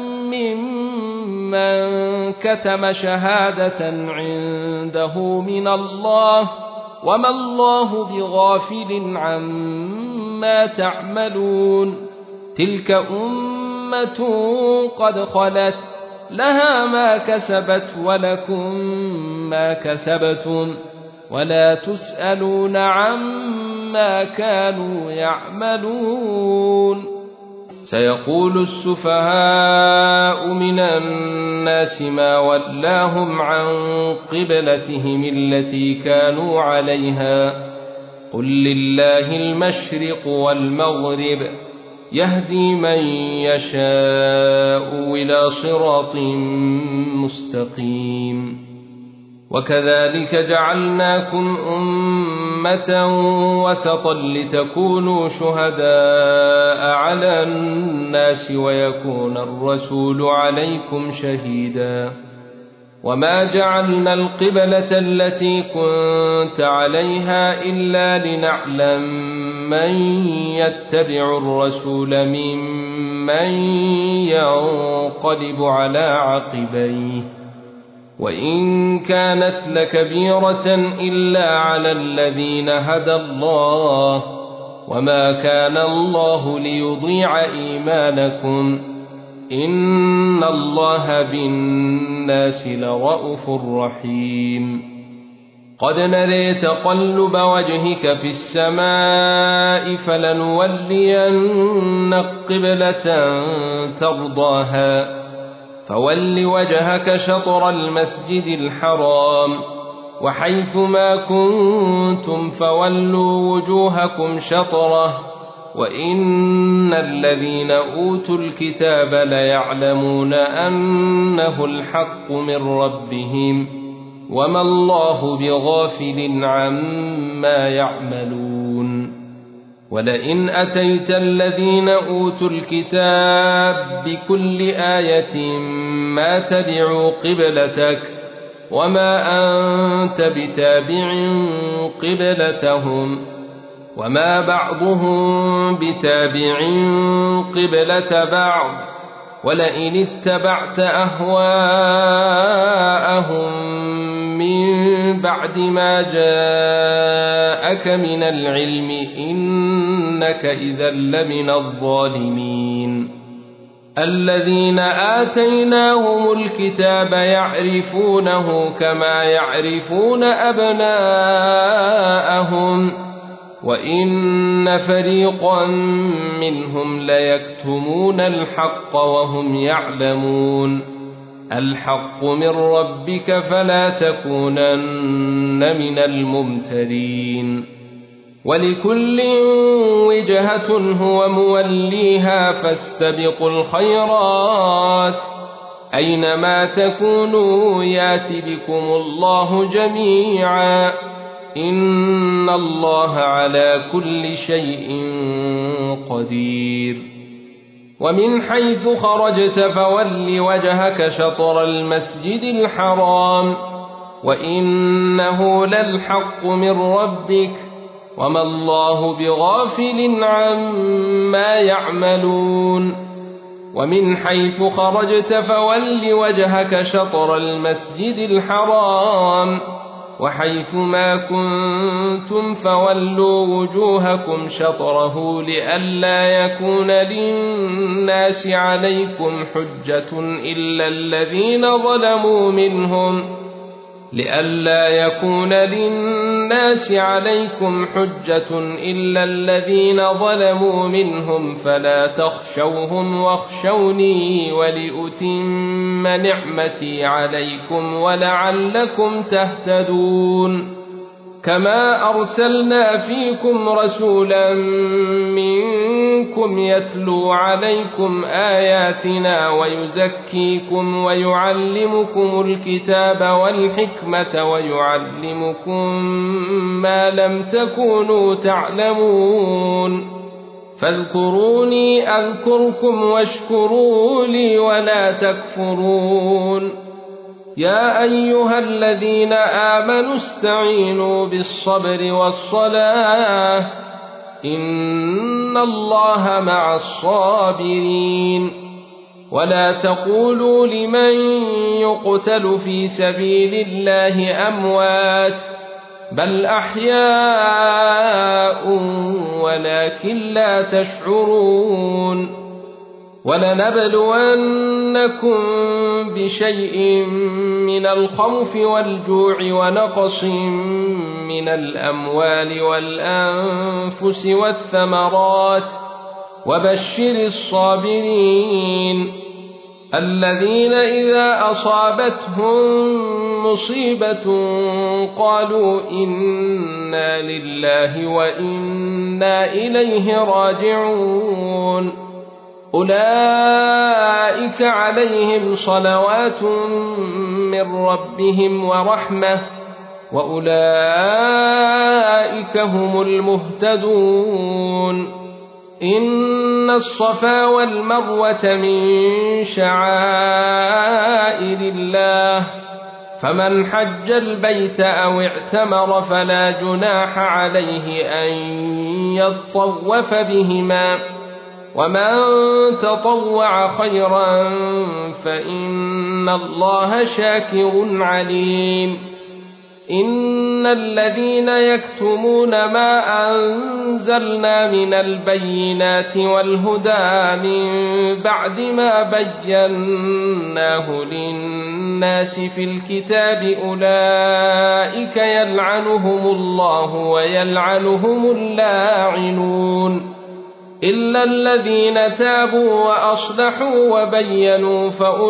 ممن كتم شهادة عنده من الله وما الله بغافل عما تعملون تلك أمة قد خلت لها ما كسبت ولكم ما كسبتم ولا تسألون عما كانوا يعملون سيقول السفهاء من الناس ما ولاهم عن قبلتهم التي كانوا عليها قل لله المشرق والمغرب يهدي من يشاء إلى صراط مستقيم وكذلك جعلناكم أمة وسطا لتكونوا شهداء على الناس ويكون الرسول عليكم شهيدا وما جعلنا القبلة التي كنت عليها إلا لنعلم من يتبع الرسول ممن ينقلب على عقبيه وإن كانت لكبيرة إلا على الذين هدى الله وما كان الله ليضيع إيمانكم إن الله بالناس لرءوف رحيم قد نري تقلب وجهك في السماء فلنولينك قبلة ترضاها فول وجهك شطر المسجد الحرام وحيث ما كنتم فولوا وجوهكم شطره وإن الذين أوتوا الكتاب ليعلمون أنه الحق من ربهم وما الله بغافل عما يعملون ولئن أتيت الذين أوتوا الكتاب بكل آية ما تبعوا قبلتك وما أنت بتابع قبلتهم وما بعضهم بتابع قبلة بعض ولئن اتبعت أهواءهم من بعد ما جاءك من العلم إنك إذا لمن الظالمين الذين آتيناهم الكتاب يعرفونه كما يعرفون أبناءهم وإن فريقا منهم ليكتمون الحق وهم يعلمون الحق من ربك فلا تكونن من الممترين ولكل وجهة هو موليها فاستبقوا الخيرات أينما تكونوا يات بكم الله جميعا إن الله على كل شيء قدير ومن حيث خرجت فول وجهك شطر المسجد الحرام وإنه للحق من ربك وما الله بغافل عما يعملون ومن حيث خرجت فول وجهك شطر المسجد الحرام وحيث ما كنتم فولوا وجوهكم شطره لئلا يكون للناس عليكم حجة إلا الذين ظلموا منهم لئلا يكون للناس عليكم حجة إلا الذين ظلموا منهم فلا تخشوهم واخشوني ولأتم نعمتي عليكم ولعلكم تهتدون كما أرسلنا فيكم رسولا منكم يتلو عليكم آياتنا ويزكيكم ويعلمكم الكتاب والحكمة ويعلمكم ما لم تكونوا تعلمون فاذكروني أذكركم واشكروا لي ولا تكفرون يا أيها الذين آمنوا استعينوا بالصبر والصلاة إن الله مع الصابرين ولا تقولوا لمن يقتل في سبيل الله أموات بل أحياء ولكن لا تشعرون ولنبلونكم بشيء من الخوف والجوع ونقص من الأموال والأنفس والثمرات وبشر الصابرين الذين إذا أصابتهم مصيبة قالوا إنا لله وإنا إليه راجعون أولئك عليهم صلوات من ربهم ورحمة وأولئك هم المهتدون إن الصفا والمروة من شعائر الله فمن حج البيت أو اعتمر فلا جناح عليه أن يطوف بهما ومن تطوع خيرا فإن الله شاكر عليم إن الذين يكتمون ما أنزلنا من البينات والهدى من بعد ما بيناه للناس في الكتاب أولئك يلعنهم الله ويلعنهم اللاعنون إلا الذين تابوا وأصلحوا وبينوا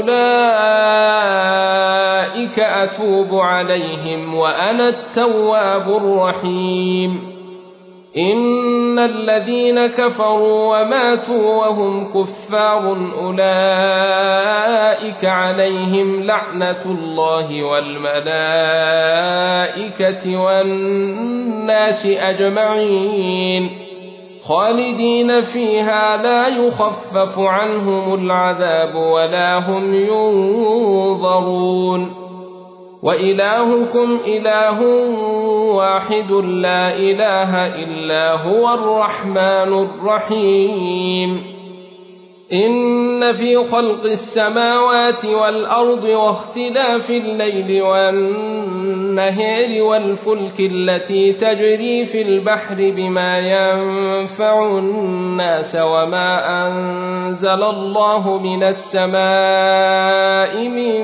فأولئك أتوب عليهم وأنا التواب الرحيم إن الذين كفروا وماتوا وهم كفار أولئك عليهم لعنة الله والملائكة والناس أجمعين خالدين فيها لا يخفف عنهم العذاب ولا هم ينظرون وإلهكم إله واحد لا إله إلا هو الرحمن الرحيم إن في خلق السماوات والأرض واختلاف الليل والنهار والفلك التي تجري في البحر بما ينفع الناس وما أنزل الله من السماء من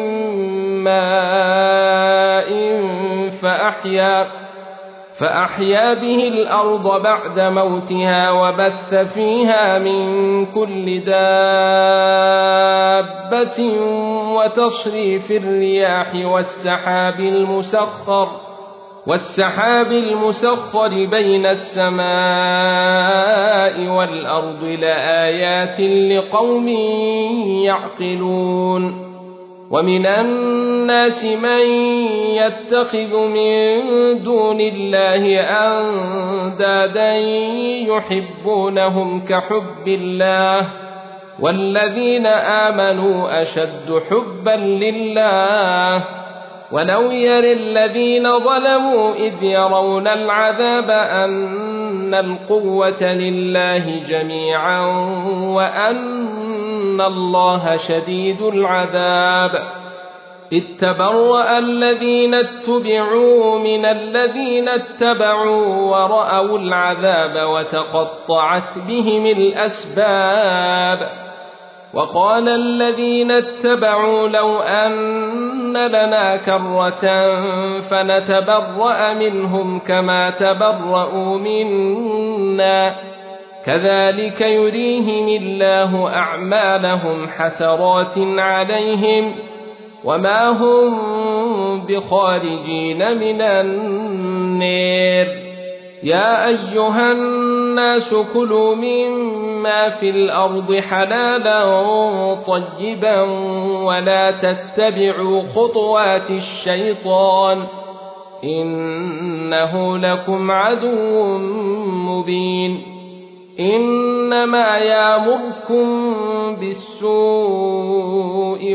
ماء فأحيا فأحيا به الأرض بعد موتها وبث فيها من كل دابة وتصريف الرياح والسحاب المسخر والسحاب المسخر بين السماء والأرض لآيات لقوم يعقلون ومن الناس من يتخذ من دون الله أندادا يحبونهم كحب الله والذين آمنوا أشد حبا لله ولو يرى الذين ظلموا إذ يرون العذاب أن القوة لله جميعا وأن الله شديد العذاب إذ تبرأ الذين اتبعوا من الذين اتبعوا ورأوا العذاب وتقطعت بهم الأسباب وقال الذين اتبعوا لو أن لنا كرة فنتبرأ منهم كما تبرأوا منا كذلك يريهم الله أعمالهم حسرات عليهم وما هم بخارجين من النار. يا أيها الناس كلوا مما في الأرض حلالا طيبا ولا تتبعوا خطوات الشيطان إنه لكم عدو مبين. إنما يأمركم بالسوء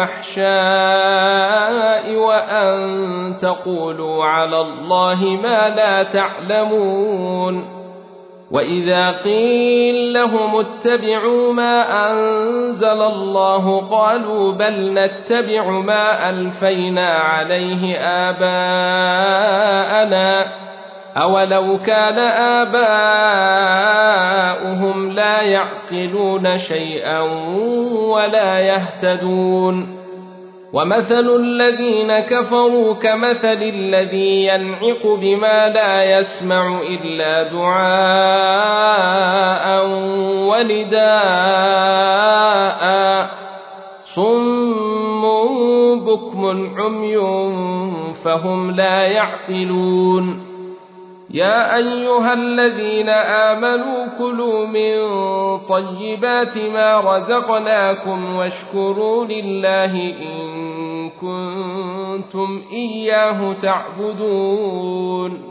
والفحشاء وأن تقولوا على الله ما لا تعلمون. وإذا قيل لهم اتبعوا ما أنزل الله قالوا بل نتبع ما ألفينا عليه آباءنا أولو كان آباؤهم لا يعقلون شيئا ولا يهتدون. ومثل الذين كفروا كمثل الذي ينعق بما لا يسمع إلا دعاء ونداء صم بكم عمي فهم لا يعقلون. يا أيها الذين آمنوا كلوا من طيبات ما رزقناكم واشكروا لله إن كنتم إياه تعبدون.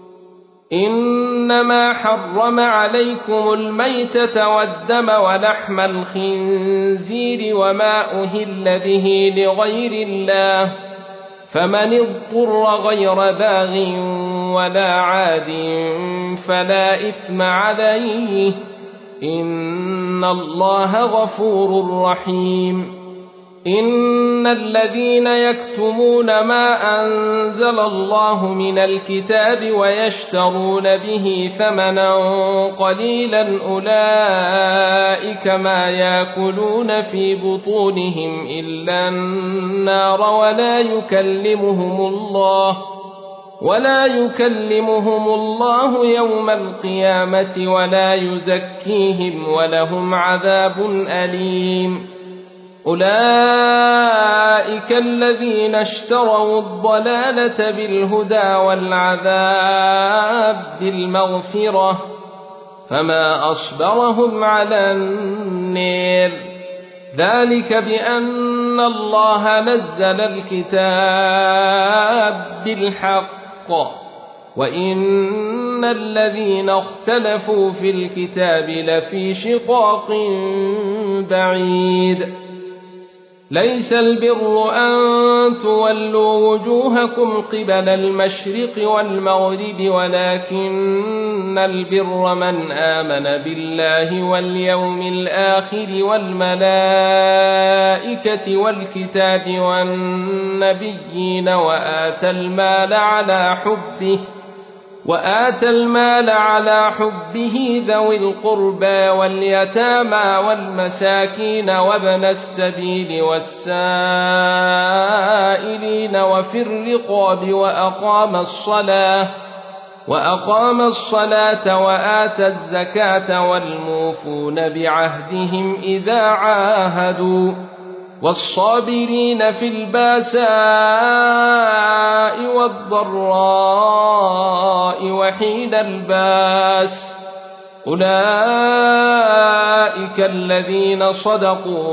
إنما حرم عليكم الميتة والدم ولحم الخنزير وما أهل به لغير الله فمن اضطر غير باغ ولا عاد فلا إثم عليه إن الله غفور رحيم. إن الذين يكتمون ما أنزل الله من الكتاب ويشترون به ثمنا قليلا أولئك ما يأكلون في بطونهم إلا النار ولا يكلمهم الله ولا يكلمهم الله يوم القيامة ولا يزكيهم ولهم عذاب أليم. أولئك الذين اشتروا الضلالة بالهدى والعذاب بالمغفرة فما أصبرهم على النار. ذلك بأن الله نزل الكتاب بالحق وإن الذين اختلفوا في الكتاب لفي شقاق بعيد. ليس البر أن تولوا وجوهكم قبل المشرق والمغرب ولكن البر من آمن بالله واليوم الآخر والملائكة والكتاب والنبيين وآتى المال على حبه وآتى المال على حبه ذوي القربى واليتامى والمساكين وابن السبيل والسائلين وفي الرقاب وأقام الصلاة وأقام الصلاة وآتى الزكاة والموفون بعهدهم إذا عاهدوا والصابرين في الباساء والضراء وحين الباس أولئك الذين صدقوا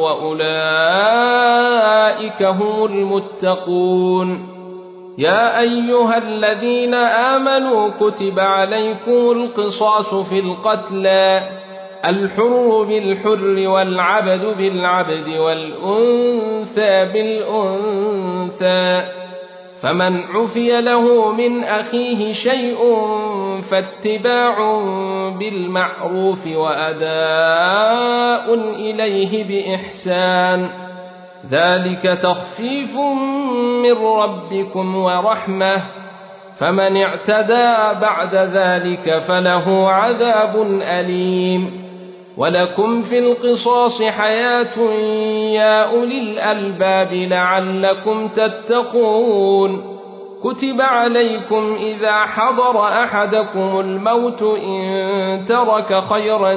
وأولئك هم المتقون. يا أيها الذين آمنوا كتب عليكم القصاص في القتلى الحر بالحر والعبد بالعبد والأنثى بالأنثى فمن عفي له من أخيه شيء فاتباع بالمعروف وأداء إليه بإحسان ذلك تخفيف من ربكم ورحمة فمن اعتدى بعد ذلك فله عذاب أليم. ولكم في القصاص حياة يا أولي الألباب لعلكم تتقون. كتب عليكم إذا حضر أحدكم الموت إن ترك خيرا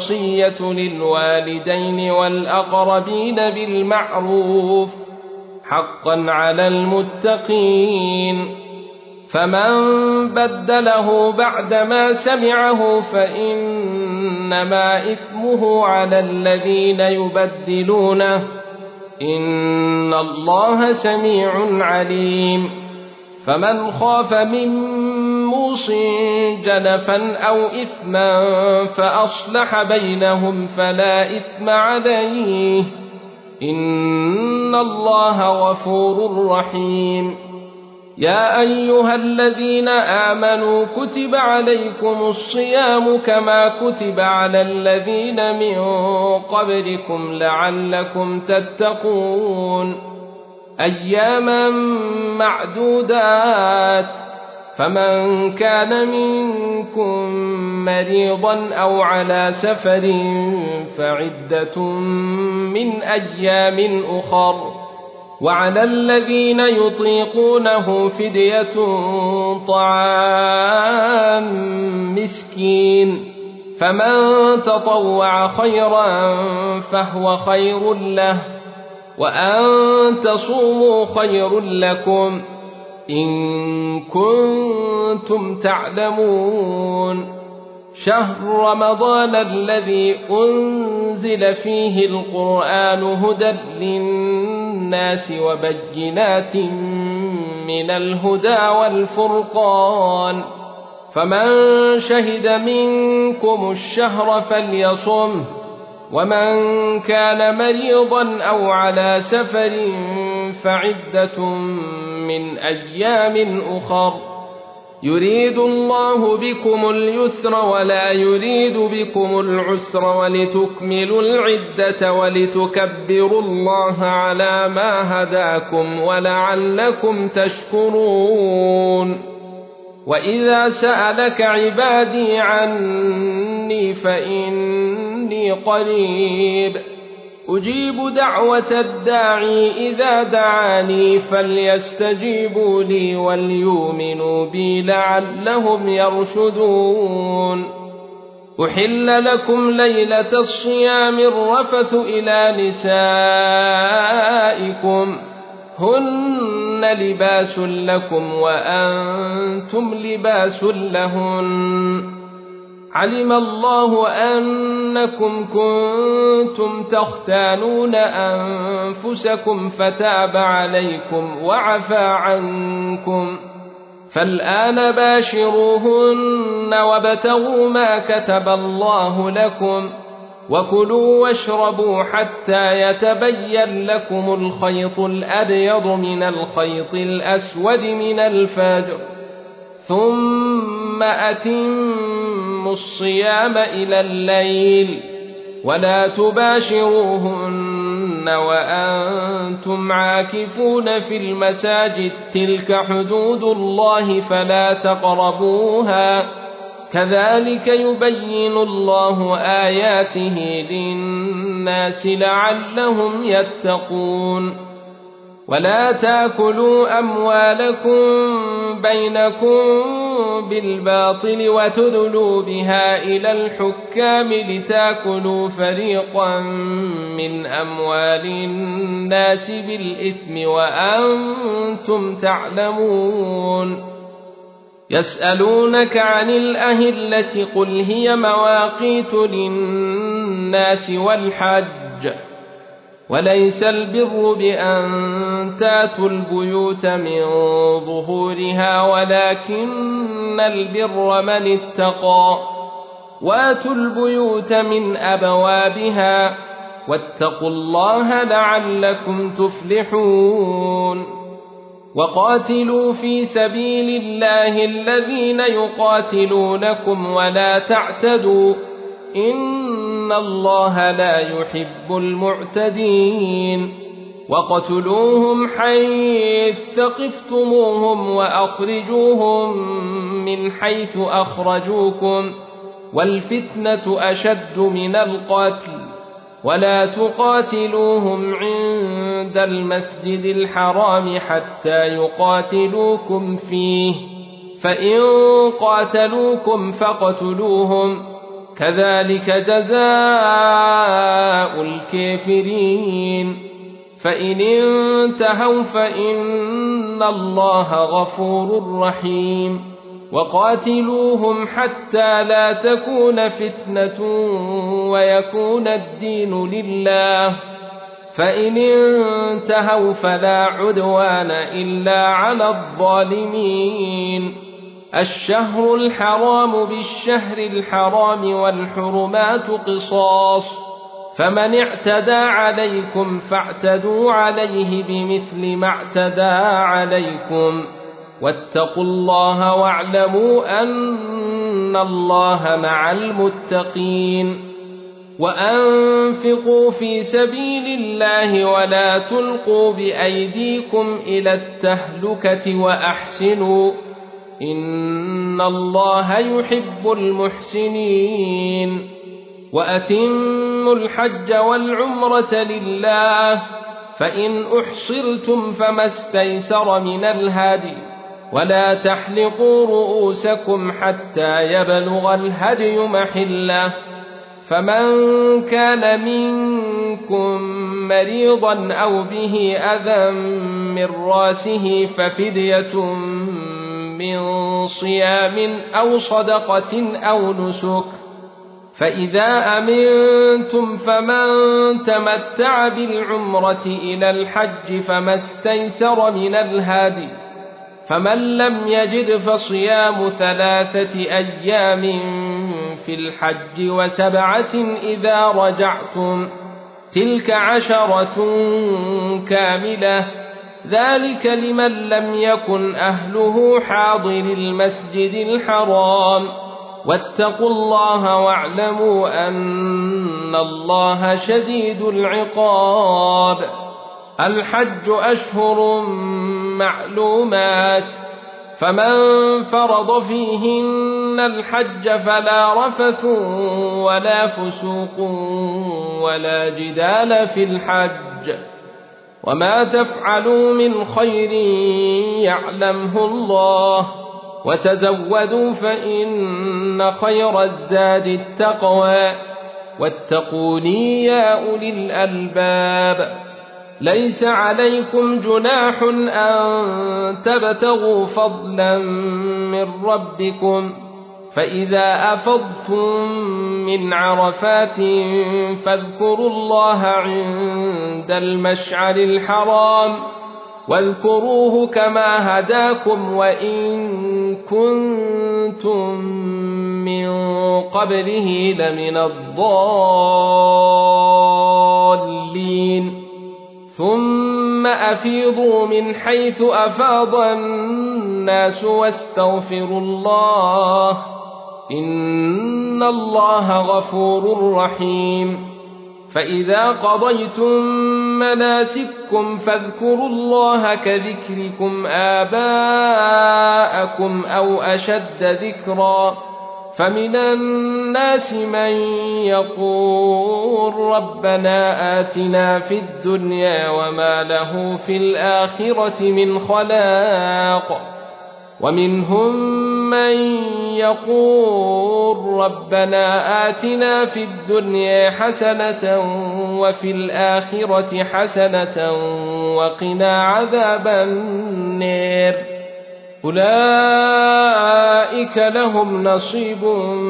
الوصية للوالدين والأقربين بالمعروف حقا على المتقين. فمن بدله بعدما سمعه فإنما إثمه على الذين يبدلونه إن الله سميع عليم. فمن خاف من موص جنفا أو إثما فأصلح بينهم فلا إثم عليه إن الله غفور رحيم. يا أيها الذين آمنوا كتب عليكم الصيام كما كتب على الذين من قبلكم لعلكم تتقون أياما معدودات. فمن كان منكم مريضا أو على سفر فعدة من أيام أخر وعلى الذين يطيقونه فدية طعام مسكين فمن تطوع خيرا فهو خير له وأن تصوموا خير لكم إن كنتم تعلمون. شهر رمضان الذي أنزل فيه القرآن هدى للناس وبينات من الهدى والفرقان فمن شهد منكم الشهر فليصمه ومن كان مريضا أو على سفر فعدة من أيام أخر يريد الله بكم اليسر ولا يريد بكم العسر ولتكملوا العدة ولتكبروا الله على ما هداكم ولعلكم تشكرون. وإذا سألك عبادي عني فإني قريب أجيب دعوة الداعي إذا دعاني فليستجيبوا لي وليؤمنوا بي لعلهم يرشدون. أحل لكم ليلة الصيام الرفث إلى نسائكم هن لباس لكم وأنتم لباس لهن علم الله أنكم كنتم تختانون أنفسكم فتاب عليكم وعفى عنكم فالآن باشروهن وابتغوا ما كتب الله لكم وكلوا واشربوا حتى يتبين لكم الخيط الأبيض من الخيط الأسود من الفجر ثم أتموا الصيام إلى الليل ولا تباشروهن وأنتم عاكفون في المساجد تلك حدود الله فلا تقربوها كذلك يبين الله آياته للناس لعلهم يتقون. ولا تاكلوا أموالكم بينكم بالباطل وتدلوا بها إلى الحكام لتاكلوا فريقا من أموال الناس بالإثم وأنتم تعلمون. يسألونك عن الأهلة قل هي مواقيت للناس والحج وليس البر بأن تاتوا البيوت من ظهورها ولكن البر من اتقى واتوا البيوت من أبوابها واتقوا الله لعلكم تفلحون. وقاتلوا في سبيل الله الذين يقاتلونكم ولا تعتدوا إن الله لا يحب المعتدين. وقتلوهم حيث ثقفتموهم وأخرجوهم من حيث أخرجوكم والفتنة أشد من القتل ولا تقاتلوهم عند المسجد الحرام حتى يقاتلوكم فيه فإن قاتلوكم فاقتلوهم كذلك جزاء الكافرين. فإن انتهوا فإن الله غفور رحيم وقاتلوهم حتى لا تكون فتنة ويكون الدين لله فإن انتهوا فلا عدوان إلا على الظالمين الشهر الحرام بالشهر الحرام والحرمات قصاص فمن اعتدى عليكم فاعتدوا عليه بمثل ما اعتدى عليكم واتقوا الله واعلموا أن الله مع المتقين وأنفقوا في سبيل الله ولا تلقوا بأيديكم إلى التهلكة وأحسنوا إن الله يحب المحسنين وأتموا الحج والعمرة لله فإن أحصرتم فما استيسر من الهدي ولا تحلقوا رؤوسكم حتى يبلغ الهدي محله فمن كان منكم مريضا أو به أذى من راسه ففدية من صيام أو صدقة أو نسك فإذا أمنتم فمن تمتع بالعمرة إلى الحج فما استيسر من الهدي فمن لم يجد فصيام ثلاثة أيام في الحج وسبعة إذا رجعتم تلك عشرة كاملة ذلك لمن لم يكن أهله حاضر المسجد الحرام واتقوا الله واعلموا أن الله شديد العقاب الحج أشهر معلومات فمن فرض فيهن الحج فلا رفث ولا فسوق ولا جدال في الحج وما تفعلوا من خير يعلمه الله وتزودوا فإن خير الزاد التقوى واتقوني يا أولي الألباب ليس عليكم جناح أن تبتغوا فضلا من ربكم فإذا أفضتم من عرفات فاذكروا الله عند المشعر الحرام واذكروه كما هداكم وإن كنتم من قبله لمن الضالين ثم أفيضوا من حيث أفاض الناس واستغفروا الله إن الله غفور رحيم فإذا قضيتم مناسككم فاذكروا الله كذكركم آباءكم أو أشد ذكرا فمن الناس من يقول ربنا آتنا في الدنيا وما له في الآخرة من خلاق ومنهم من يقول ربنا آتنا في الدنيا حسنة وفي الآخرة حسنة وقنا عذاب النار أولئك لهم نصيب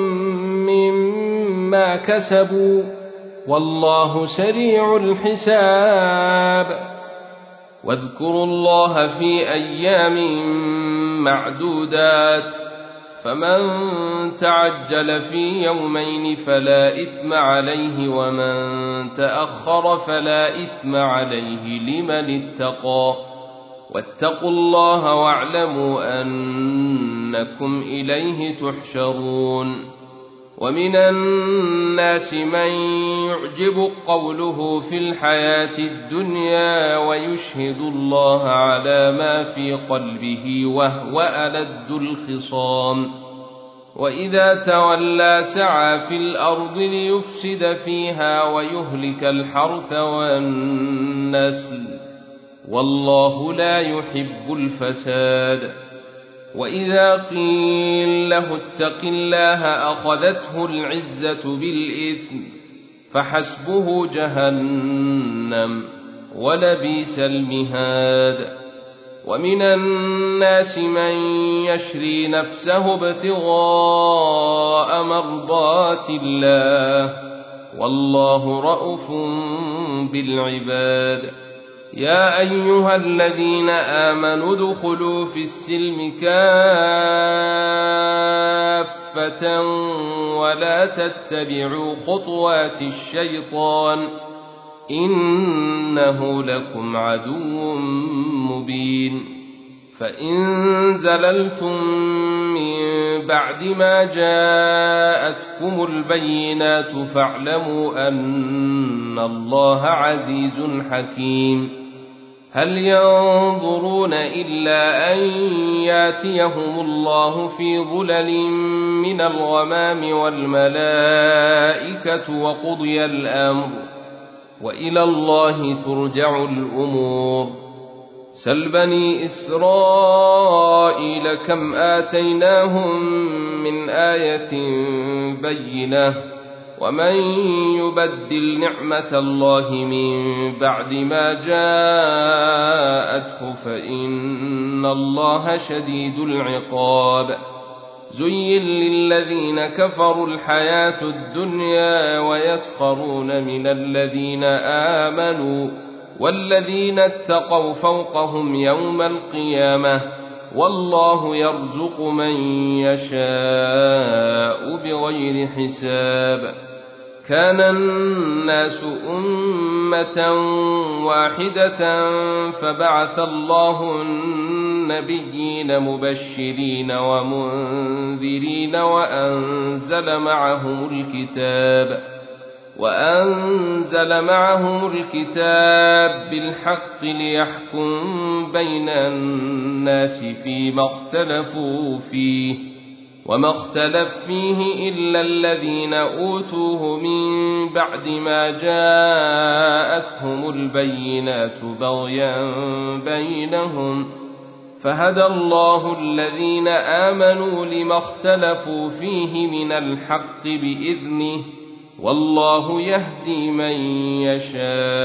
مما كسبوا والله سريع الحساب واذكروا الله في أيام معدودات فمن تعجل في يومين فلا إثم عليه ومن تأخر فلا إثم عليه لمن اتقى واتقوا الله واعلموا أنكم إليه تحشرون ومن الناس من يعجب قوله في الحياة الدنيا ويشهد الله على ما في قلبه وهو ألد الخصام وإذا تولى سعى في الأرض ليفسد فيها ويهلك الحرث والنسل والله لا يحب الفساد وإذا قيل له اتق الله أخذته العزة بالإثم فحسبه جهنم ولبئس المهاد. ومن الناس من يشري نفسه ابتغاء مرضات الله والله رءوف بالعباد. يا أيها الذين آمنوا ادخلوا في السلم كافة ولا تتبعوا خطوات الشيطان إنه لكم عدو مبين. فإن زللتم من بعد ما جاءتكم البينات فاعلموا أن الله عزيز حكيم. هل ينظرون إلا أن ياتيهم الله في ظلل من الغمام والملائكة وقضي الأمر وإلى الله ترجع الأمور. سل بني إسرائيل كم آتيناهم من آية بينة ومن يبدل نعمة الله من بعد ما جاءته فإن الله شديد العقاب. زين للذين كفروا الحياة الدنيا ويسخرون من الذين آمنوا والذين اتقوا فوقهم يوم القيامة والله يرزق من يشاء بغير حساب. كان الناس أمة واحدة فبعث الله النبيين مبشرين ومنذرين وأنزل معهم الكتاب وأنزل معهم الكتاب بالحق ليحكم بين الناس فيما اختلفوا فيه وما اختلف فيه إلا الذين أوتوه من بعد ما جاءتهم البينات بغيا بينهم فهدى الله الذين آمنوا لما اختلفوا فيه من الحق بإذنه والله يهدي من يشاء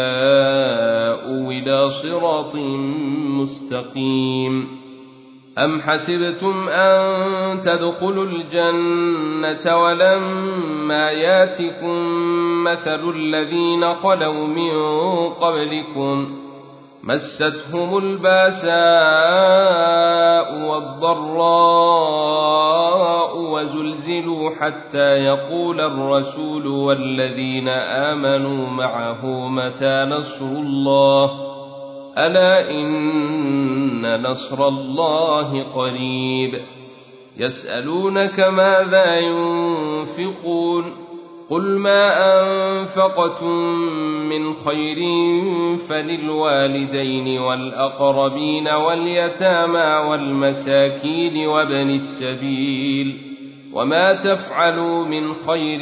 إلى صراط مستقيم. أم حسبتم أن تدخلوا الجنة ولما ياتكم مثل الذين خلوا من قبلكم مستهم الباساء والضراء وزلزلوا حتى يقول الرسول والذين آمنوا معه متى نصر الله ألا إن نصر الله قريب. يسألونك ماذا ينفقون قل ما أنفقتم من خير فللوالدين والأقربين واليتامى والمساكين وابن السبيل وما تفعلوا من خير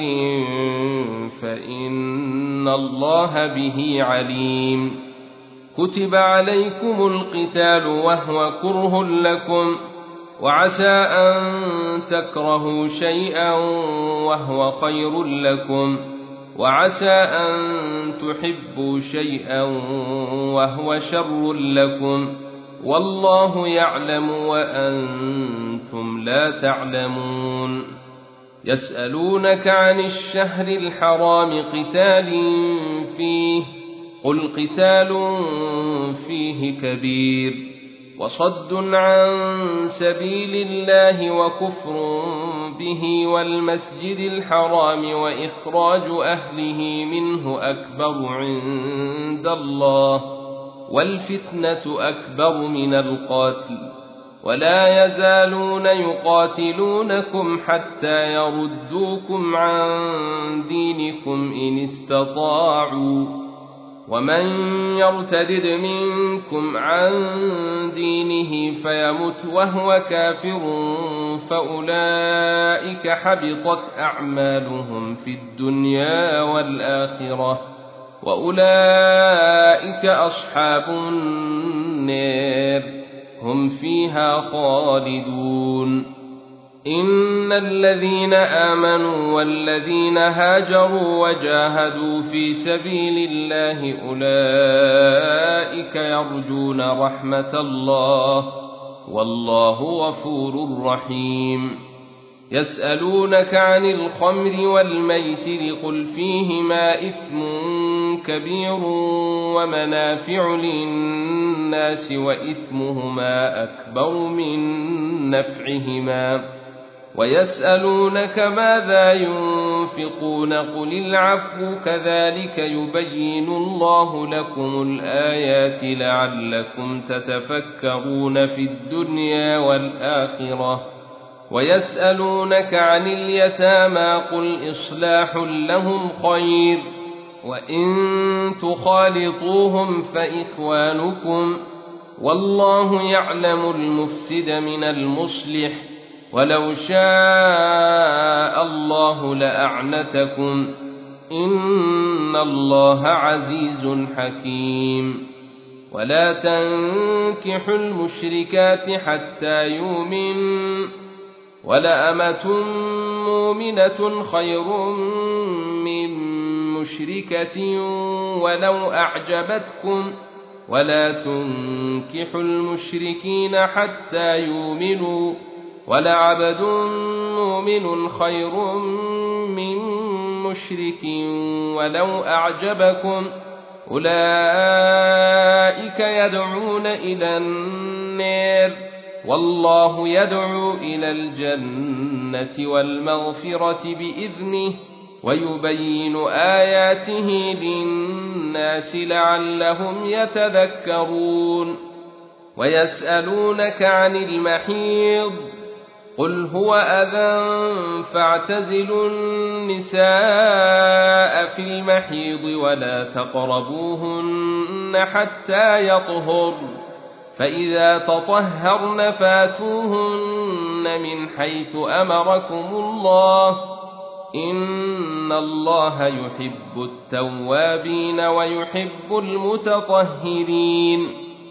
فإن الله به عليم. كتب عليكم القتال وهو كره لكم وعسى أن تكرهوا شيئا وهو خير لكم وعسى أن تحبوا شيئا وهو شر لكم والله يعلم وأنتم لا تعلمون. يسألونك عن الشهر الحرام قتال فيه قل قتال فيه كبير وصد عن سبيل الله وكفر به والمسجد الحرام وإخراج أهله منه أكبر عند الله والفتنة أكبر من القتل ولا يزالون يقاتلونكم حتى يردوكم عن دينكم إن استطاعوا ومن يرتد منكم عن دينه فيمت وهو كافر فأولئك حبطت أعمالهم في الدنيا والآخرة وأولئك أصحاب النار هم فيها خالدون. إن الذين آمنوا والذين هاجروا وجاهدوا في سبيل الله أولئك يرجون رحمة الله والله غفور رحيم. يسألونك عن الخمر والميسر قل فيهما إثم كبير ومنافع للناس وإثمهما أكبر من نفعهما ويسألونك ماذا ينفقون قل العفو كذلك يبين الله لكم الآيات لعلكم تتفكرون في الدنيا والآخرة. ويسألونك عن اليتامى قل إصلاح لهم خير وإن تخالطوهم فإخوانكم والله يعلم المفسد من المصلح ولو شاء الله لأعنتكم إن الله عزيز حكيم. ولا تنكحوا المشركات حتى يؤمنوا ولأمة مؤمنة خير من مشركة ولو أعجبتكم ولا تنكحوا المشركين حتى يؤمنوا ولعبد مؤمن خير من مشرك ولو أعجبكم أولئك يدعون إلى النار والله يدعو إلى الجنة والمغفرة بإذنه ويبين آياته للناس لعلهم يتذكرون. ويسألونك عن المحيض قل هو أذى فاعتزلوا النساء في المحيض ولا تقربوهن حتى يطهرن فإذا تطهرن فاتوهن من حيث أمركم الله إن الله يحب التوابين ويحب المتطهرين.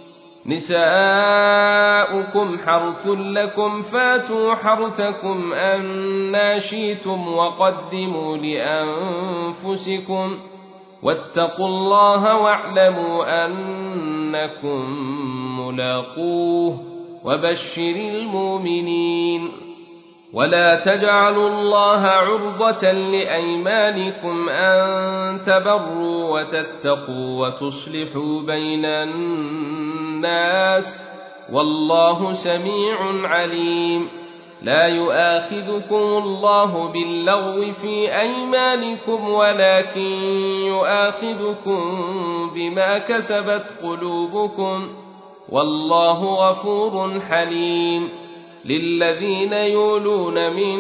نساؤكم حرث لكم فاتوا حرثكم أنى شئتم وقدموا لأنفسكم واتقوا الله واعلموا أنكم ملاقوه وبشر المؤمنين. ولا تجعلوا الله عرضة لأيمانكم أن تبروا وتتقوا وتصلحوا بين الناس والله سميع عليم. لا يؤاخذكم الله باللغو في أيمانكم ولكن يؤاخذكم بما كسبت قلوبكم والله غفور حليم. للذين يولون من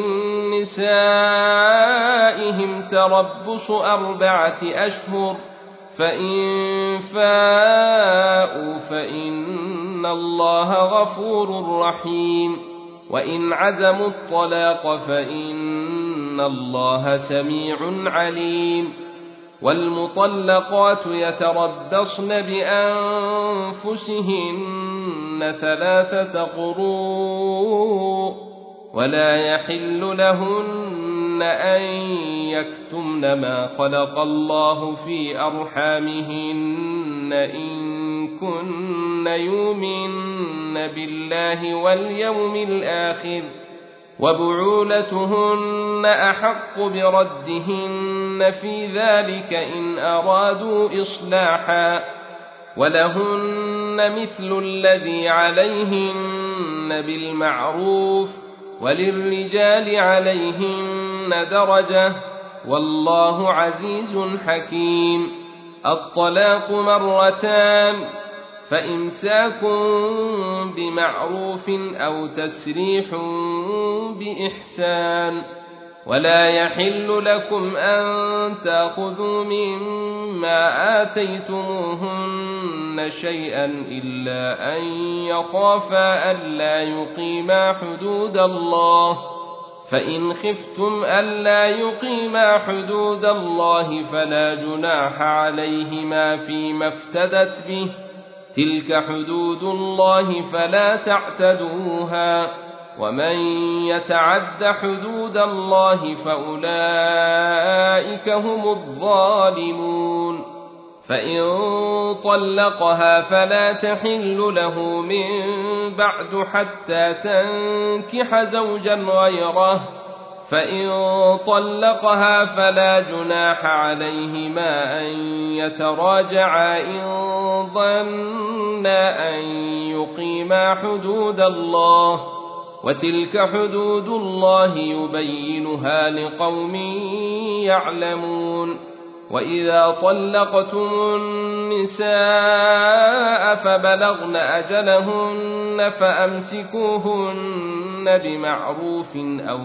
نسائهم تربص أربعة أشهر فإن فاءوا فإن الله غفور رحيم. وإن عزموا الطلاق فإن الله سميع عليم. والمطلقات يتربصن بأنفسهن ثلاثة قروء ولا يحل لهن أن يكتمن ما خلق الله في أرحامهن إن كن يؤمن بالله واليوم الآخر وبعولتهن أحق بردهن في ذلك إن أرادوا إصلاحا ولهن مثل الذي عليهن بالمعروف وللرجال عليهن درجة والله عزيز حكيم. الطلاق مرتان فإمساك بمعروف أو تسريح بإحسان. ولا يحل لكم أن تأخذوا مما آتيتموهن شيئا إلا أن يخافا ألا يقيما حدود الله فإن خفتم ألا يقيما حدود الله فلا جناح عليهما فيما افتدت به تلك حدود الله فلا تعتدوها ومن يتعد حدود الله فأولئك هم الظالمون. فإن طلقها فلا تحل له من بعد حتى تنكح زوجا غيره، فإن طلقها فلا جناح عليهما أن يتراجعا إن ظنا أن يقيما حدود الله، وتلك حدود الله يبينها لقوم يعلمون. وإذا طلقتم النساء فبلغن أجلهن فأمسكوهن بمعروف أو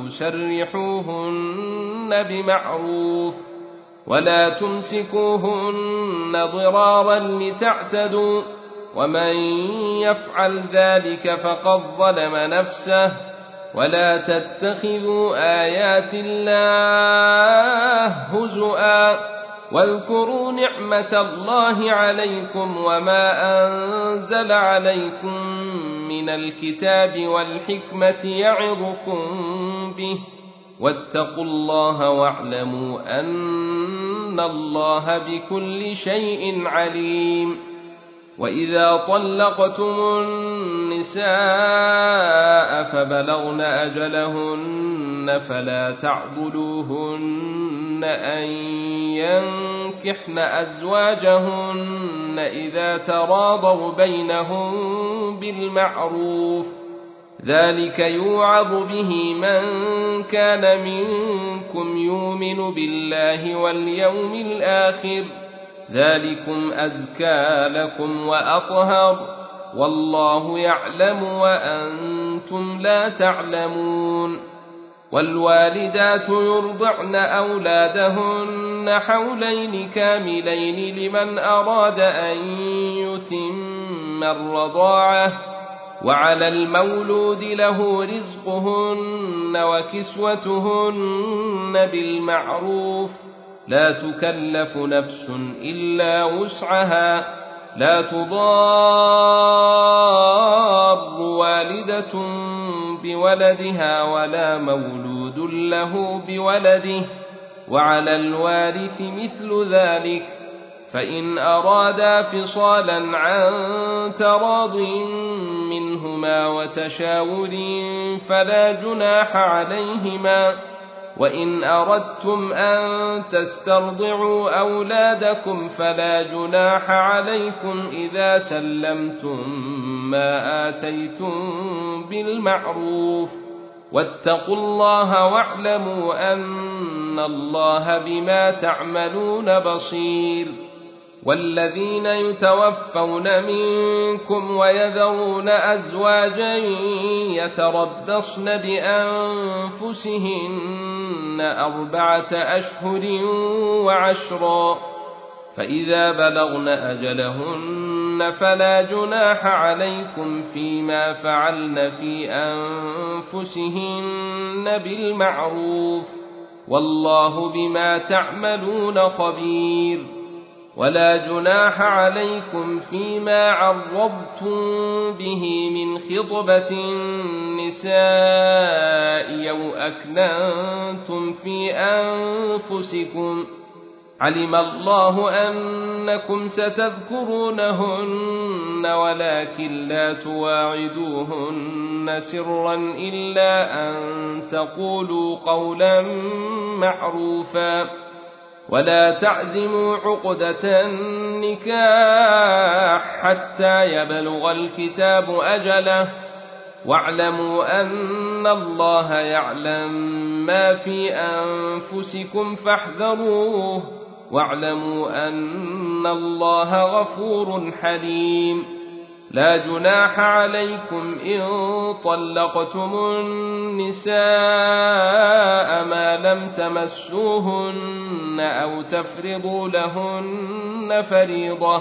سرحوهن بمعروف، ولا تمسكوهن ضرارا لتعتدوا، ومن يفعل ذلك فقد ظلم نفسه. ولا تتخذوا آيات الله هزؤا، واذكروا نعمة الله عليكم وما أنزل عليكم من الكتاب والحكمة يعظكم به، واتقوا الله واعلموا أن الله بكل شيء عليم. وإذا طلقتم النساء فبلغن أجلهن فلا تعضلوهن أن ينكحن أزواجهن إذا تراضوا بينهم بالمعروف، ذلك يوعظ به من كان منكم يؤمن بالله واليوم الآخر، ذلكم أزكى لكم وأطهر، والله يعلم وأنتم لا تعلمون. والوالدات يرضعن أولادهن حولين كاملين لمن أراد أن يتم الرضاعة، وعلى المولود له رزقهن وكسوتهن بالمعروف، لا تكلف نفس إلا وسعها، لا تضار والدة بولدها ولا مولود له بولده، وعلى الوارث مثل ذلك، فإن أرادا فصالا عن تراض منهما وتشاور فلا جناح عليهما. وإن أردتم أن تسترضعوا أولادكم فلا جناح عليكم إذا سلمتم ما آتيتم بالمعروف، واتقوا الله واعلموا أن الله بما تعملون بصير. والذين يتوفون منكم ويذرون أزواجا يتربصن بأنفسهن أربعة أشهر وعشرا، فإذا بلغن أجلهن فلا جناح عليكم فيما فعلن في أنفسهن بالمعروف، والله بما تعملون خبير. ولا جناح عليكم فيما عرضتم به من خطبة النساء أو أكننتم في أنفسكم، علم الله أنكم ستذكرونهن ولكن لا تواعدوهن سرا إلا أن تقولوا قولا معروفا، ولا تعزموا عقدة النكاح حتى يبلغ الكتاب أجله، واعلموا أن الله يعلم ما في أنفسكم فاحذروه، واعلموا أن الله غفور حليم. لا جناح عليكم إن طلقتم النساء ما لم تمسوهن أو تفرضوا لهن فريضة،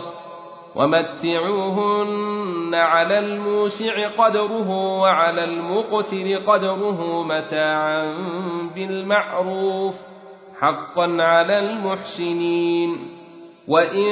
ومتعوهن على الموسع قدره وعلى المقتر قدره متاعا بالمعروف، حقا على المحسنين. وإن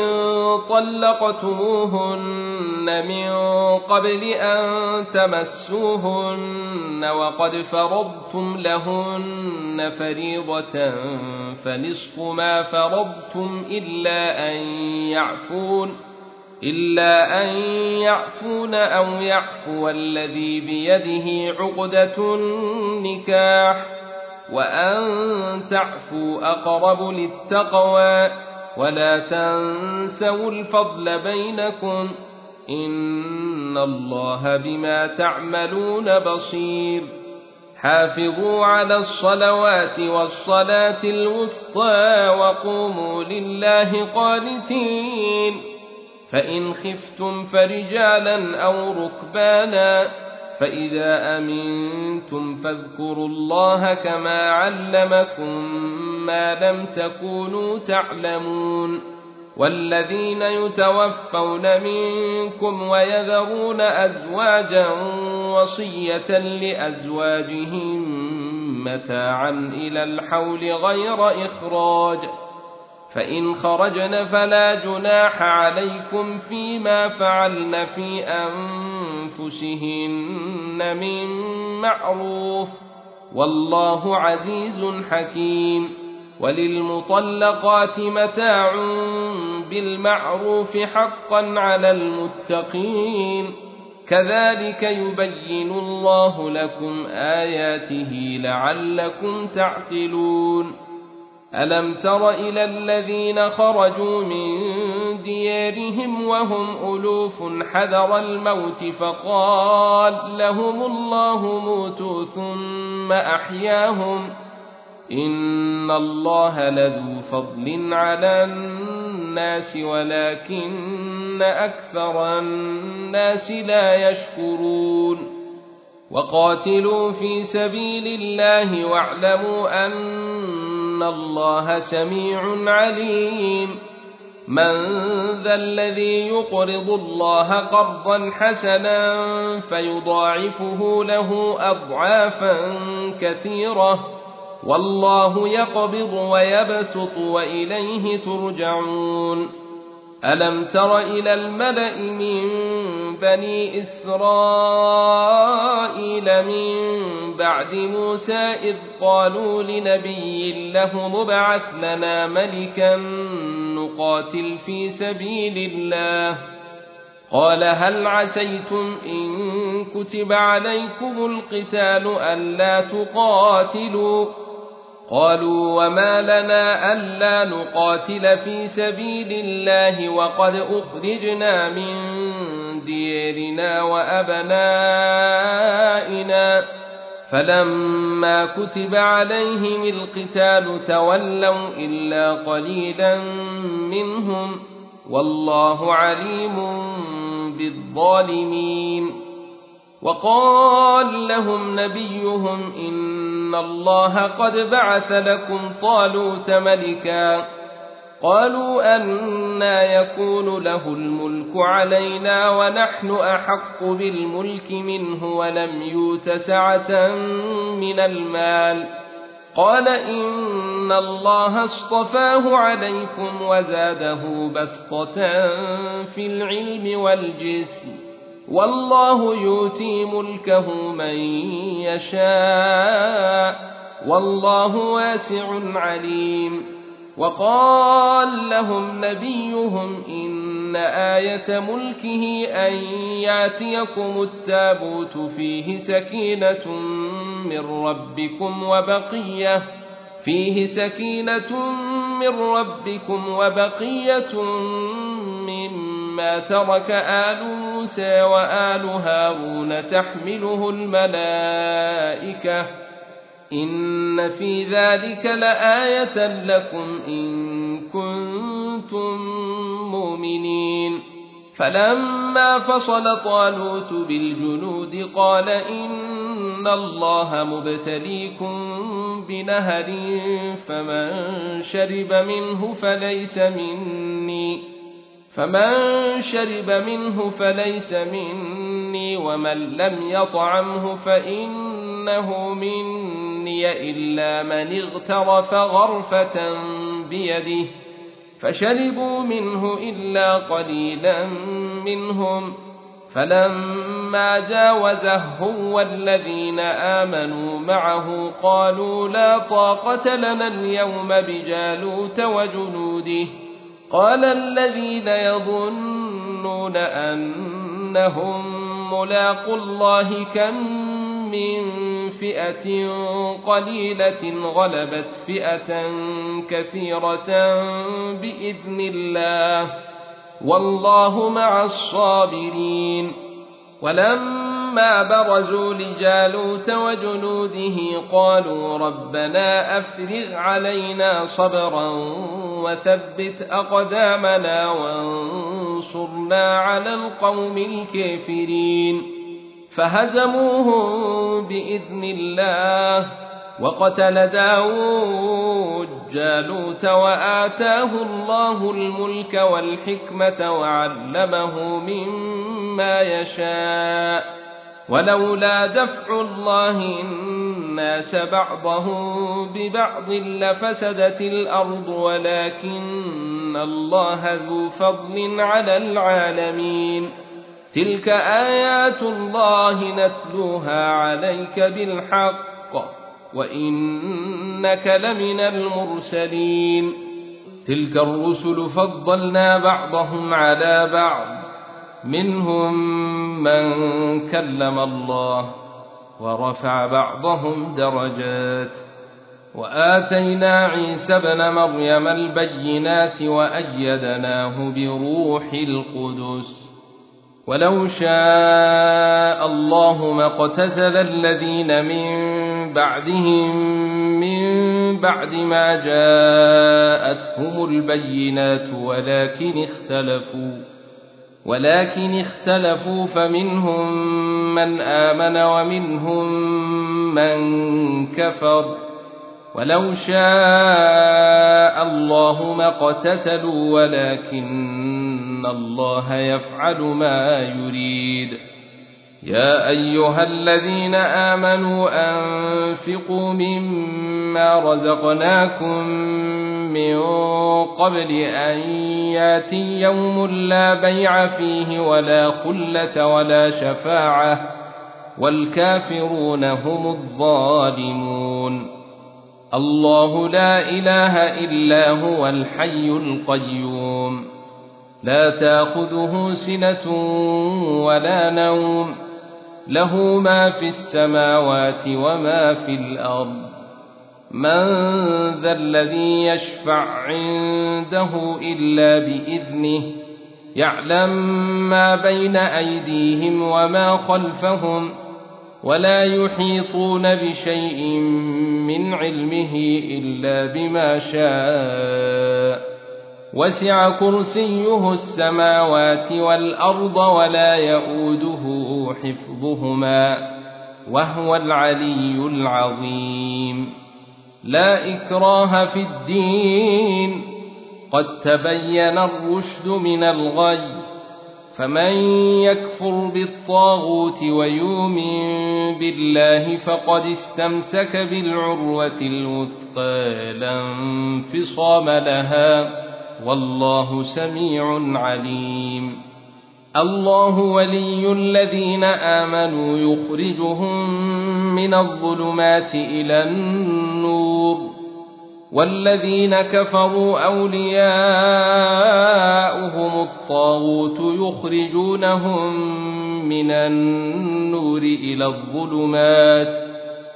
طلقتموهن من قبل أن تمسوهن وقد فرضتم لهن فريضة فنصف ما فرضتم إلا أن يعفون إلا أن يعفون أو يعفو الذي بيده عقدة النكاح وأن تعفوا أقرب للتقوى ولا تنسوا الفضل بينكم إن الله بما تعملون بصير حافظوا على الصلوات والصلاة الوسطى وقوموا لله قانتين فإن خفتم فرجالا أو ركبانا فإذا أمنتم فاذكروا الله كما علمكم ما لم تكونوا تعلمون والذين يتوفون منكم ويذرون أزواجا وصية لأزواجهم متاعا إلى الحول غير إخراج فإن خرجن فلا جناح عليكم فيما فعلن في أنفسهن من معروف والله عزيز حكيم وللمطلقات متاع بالمعروف حقا على المتقين كذلك يبين الله لكم آياته لعلكم تعقلون ألم تر إلى الذين خرجوا من ديارهم وهم ألوف حذر الموت فقال لهم الله موتوا ثم أحياهم إن الله لذو فضل على الناس ولكن أكثر الناس لا يشكرون وقاتلوا في سبيل الله واعلموا أن الله سميع عليم من ذا الذي يقرض الله قرضا حسنا فيضاعفه له أضعافا كثيرة والله يقبض ويبسط وإليه ترجعون ألم تر إلى الملأ من بني إسرائيل من بعد موسى إذ قالوا لنبي له مبعث لنا ملكا نقاتل في سبيل الله قال هل عسيتم إن كتب عليكم القتال ألا تقاتلوا قالوا وما لنا ألا نقاتل في سبيل الله وقد أخرجنا من ديارنا وأبنائنا فلما كتب عليهم القتال تولوا إلا قليلا منهم والله عليم بالظالمين وقال لهم نبيهم إن الله قد بعث لكم طالوت ملكا قالوا أنى يكون له الملك علينا ونحن أحق بالملك منه ولم يؤت سعة من المال قال إن الله اصطفاه عليكم وزاده بسطة في العلم والجسم والله يؤتي ملكه من يشاء والله واسع عليم وقال لهم نبيهم إن آية ملكه أن ياتيكم التابوت فيه سكينة من ربكم وبقية فيه سكينة من ربكم وبقية مما ترك آل موسى وآل هارون تحمله الملائكة إن في ذلك لآية لكم إن كنتم مؤمنين فلما فصل طالوت بالجنود قال إن الله مبتليكم بنهر فمن شرب منه فليس مني فمن شرب منه فليس مني ومن لم يطعمه فإنه مني إلا من اغترف غرفة بيده فشربوا منه إلا قليلا منهم، فلما جاوزه هو والذين آمنوا معه قالوا لا طاقة لنا اليوم بجالوت وجنوده. قال الذين يظنون أنهم ملاقو الله كم من فئة قليلة غلبت فئة كثيرة بإذن الله والله مع الصابرين. ولما برزوا لجالوت وجنوده قالوا ربنا أفرغ علينا صبرا وثبت أقدامنا وانصرنا على القوم الكافرين. فهزموهم بإذن الله وقتل داود جالوت وآتاه الله الملك والحكمة وعلمه مما يشاء. ولولا دفع الله الناس بعضهم ببعض لفسدت الأرض ولكن الله ذو فضل على العالمين. تلك آيات الله نتلوها عليك بالحق وإنك لمن المرسلين. تلك الرسل فضلنا بعضهم على بعض منهم من كلم الله ورفع بعضهم درجات وآتينا عيسى ابن مريم البينات وأيدناه بروح القدس. ولو شاء الله ما اقتتل الذين من بعدهم من بعد ما جاءتهم البينات ولكن اختلفوا ولكن اختلفوا فمنهم من آمن ومنهم من كفر. ولو شاء الله ما اقتتلوا ولكن الله يفعل ما يريد. يا أيها الذين آمنوا أنفقوا مما رزقناكم من قبل أن ياتي يوم لا بيع فيه ولا خلة ولا شفاعة والكافرون هم الظالمون. الله لا إله إلا هو الحي القيوم لا تأخذه سنة ولا نوم له ما في السماوات وما في الأرض. من ذا الذي يشفع عنده إلا بإذنه يعلم ما بين أيديهم وما خلفهم ولا يحيطون بشيء من علمه إلا بما شاء. وسع كرسيه السماوات والأرض ولا يئوده حفظهما وهو العلي العظيم. لا إكراه في الدين قد تبين الرشد من الغي. فمن يكفر بالطاغوت ويؤمن بالله فقد استمسك بالعروة الوثقى لا انفصام لها والله سميع عليم. الله ولي الذين آمنوا يخرجهم من الظلمات إلى النور والذين كفروا أولياؤهم الطاغوت يخرجونهم من النور إلى الظلمات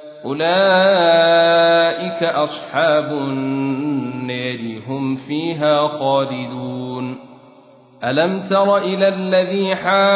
أولئك أصحاب النار هم فيها خالدون. ألم تر إلى الذي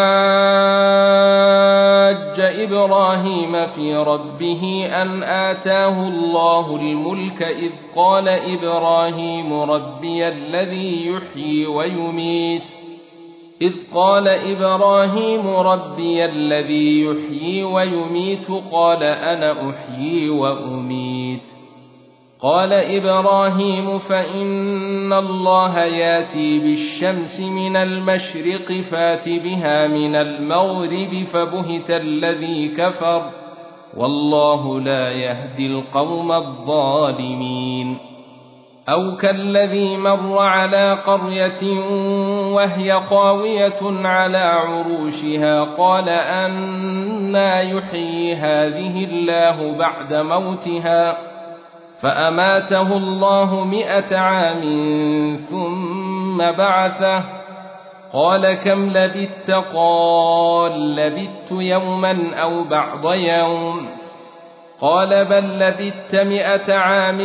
حاج إبراهيم في ربه أن آتاه الله الملك إذ قال إبراهيم ربي الذي يحيي ويميت إذ قال إبراهيم ربي الذي يحيي ويميت قال أنا أحيي وأميت. قال إبراهيم فإن الله ياتي بالشمس من المشرق فات بها من المغرب فبهت الذي كفر والله لا يهدي القوم الظالمين. أو كالذي مر على قرية وهي خاوية على عروشها قال أنى يحيي هذه الله بعد موتها فأماته الله مئة عام ثم بعثه قال كم لبثت قال لبثت يوما أو بعض يوم قال بل لبثت مئة عام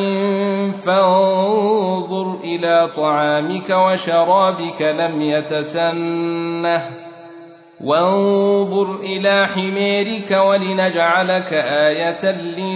فانظر إلى طعامك وشرابك لم يتسنه وانظر إلى حميرك ولنجعلك آية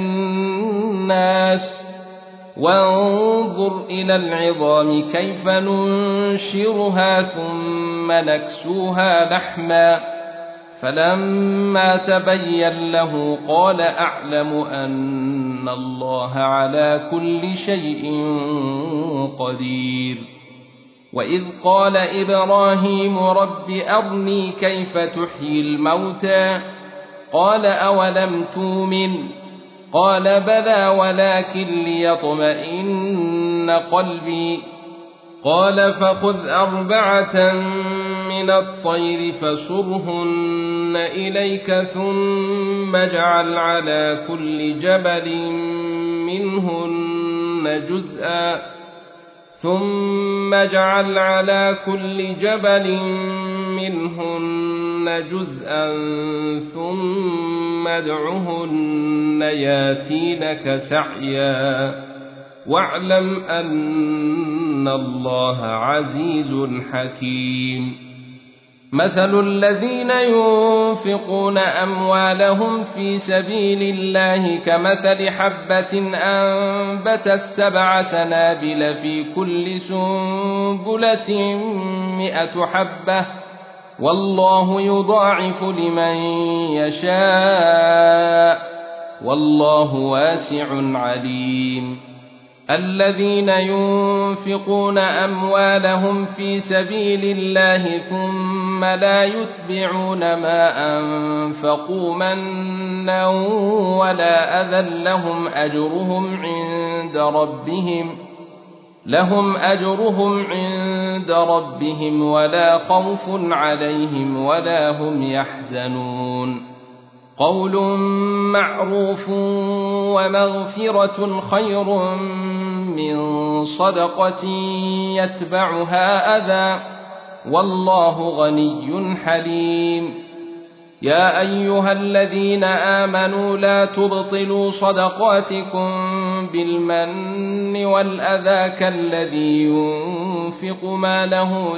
للناس وانظر إلى العظام كيف ننشرها ثم نكسوها لحما فلما تبين له قال أعلم أن الله على كل شيء قدير وإذ قال إبراهيم رب أرني كيف تحيي الموتى قال أولم تؤمن قال بلى ولكن ليطمئن قلبي قال فخذ أربعة من الطير فصرهن إليك ثم اجعل على كل جبل منهن جزءا ثم اجعل على كل جبل منهن جزءا ثم ادعهن ياتينك سعيا واعلم أن الله عزيز حكيم مثل الذين ينفقون أموالهم في سبيل الله كمثل حبة أنبتت سبع سنابل في كل سنبلة مئة حبة والله يضاعف لمن يشاء والله واسع عليم الذين ينفقون أموالهم في سبيل الله ثم لا يتبعون ما أنفقوا منا ولا أذى لهم أجرهم عند ربهم لهم أجرهم عند ربهم ولا خوف عليهم ولا هم يحزنون قول معروف ومغفرة خير من صدقة يتبعها أذى والله غني حليم يا أيها الذين آمنوا لا تبطلوا صدقاتكم بالمن والأذى كالذي ينفق ماله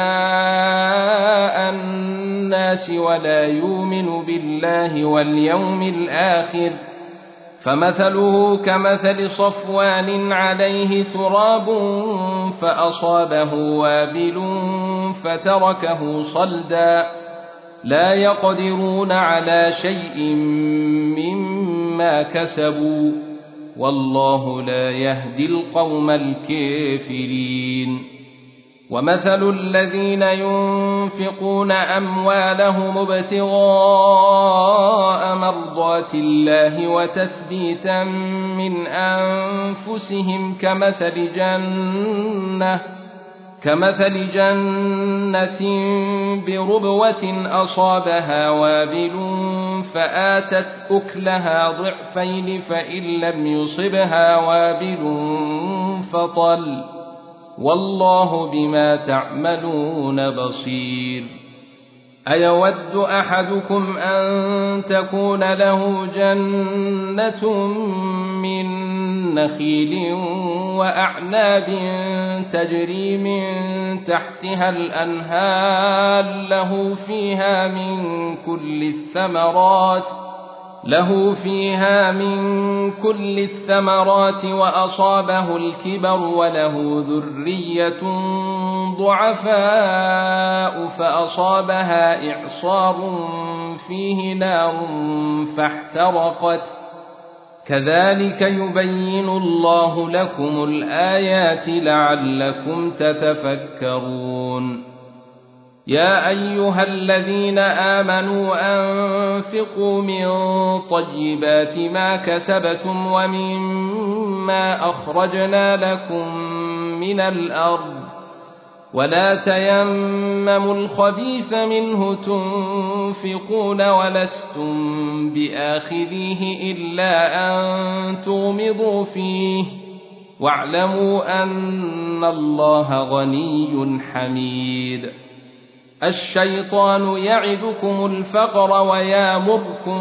رئاء الناس ولا يؤمن بالله واليوم الآخر فمثله كمثل صفوان عليه تراب فأصابه وابل فتركه صلدا لا يقدرون على شيء مما كسبوا والله لا يهدي القوم الكافرين ومثل الذين ينفقون أموالهم ابتغاء مرضات الله وتثبيتا من أنفسهم كمثل جنة كمثل جنة بربوة أصابها وابل فآتت أكلها ضعفين فإن لم يصبها وابل فطل والله بما تعملون بصير أيود أحدكم أن تكون له جنة من نخيل وأعناب تجري من تحتها الأنهار له فيها من كل الثمرات له فيها من كل الثمرات وأصابه الكبر وله ذرية ضعفاء فأصابها إعصار فيه نار فاحترقت كذلك يبين الله لكم الآيات لعلكم تتفكرون يا أيها الذين آمنوا أنفقوا من طيبات ما كسبتم ومما أخرجنا لكم من الأرض ولا تيمموا الخبيث منه تنفقون ولستم بآخذيه إلا أن تغمضوا فيه واعلموا أن الله غني حميد. الشيطان يعدكم الفقر ويامركم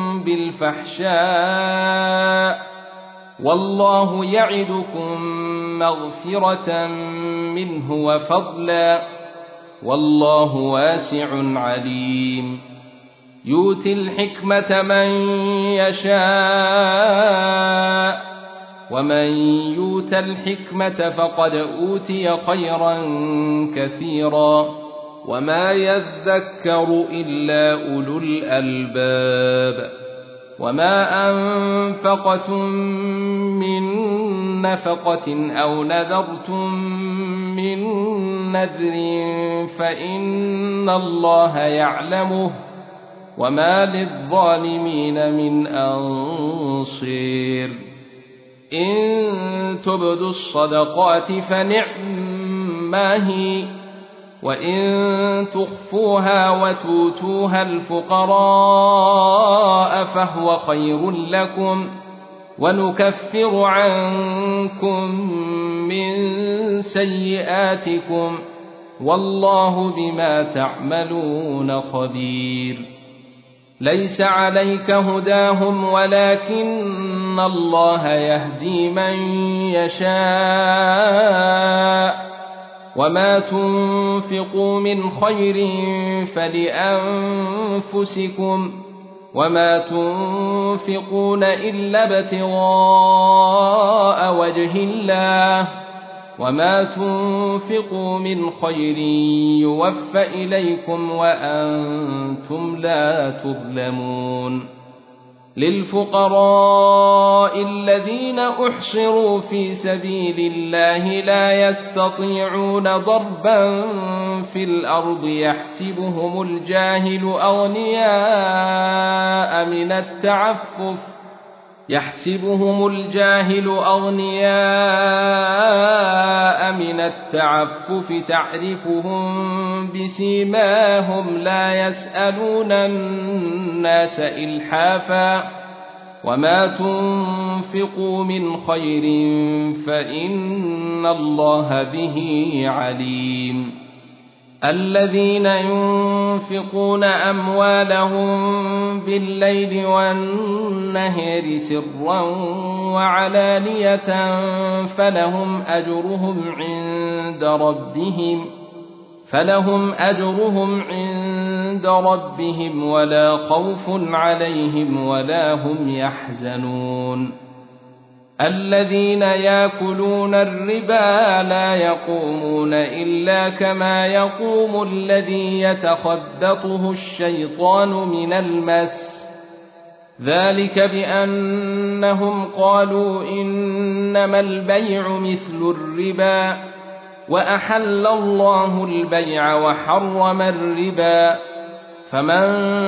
بالفحشاء والله يعدكم مغفرة منه وفضلا والله واسع عليم. يؤتي الحكمة من يشاء ومن يؤت الحكمة فقد أوتي خيرا كثيرا وما يذكر إلا أولو الألباب. وما أنفقتم من نفقة أو نذرتم من نذر فإن الله يعلمه وما للظالمين من أنصير. إن تبدوا الصدقات فنعما هي وإن تخفوها وتؤتوها الفقراء فهو خير لكم ونكفر عنكم من سيئاتكم والله بما تعملون خبير. ليس عليك هداهم ولكن الله يهدي من يشاء وما تنفقوا من خير فلأنفسكم وما تنفقون إلا ابتغاء وجه الله وما تنفقوا من خير يوفى إليكم وأنتم لا تظلمون. للفقراء الذين أحصروا في سبيل الله لا يستطيعون ضربا في الأرض يحسبهم الجاهل أغنياء من التعفف يحسبهم الجاهل أغنياء من التعفف تعرفهم بسيماهم لا يسألون الناس إلحافا وما تنفقوا من خير فإن الله به عليم. الذين ينفقون أموالهم بالليل والنهار سرا وعلانية فلهم أجرهم عند ربهم فلهم أجرهم عند ربهم ولا خوف عليهم ولا هم يحزنون. الذين يأكلون الربا لا يقومون إلا كما يقوم الذي يتخبطه الشيطان من المس ذلك بأنهم قالوا إنما البيع مثل الربا وأحل الله البيع وحرم الربا فمن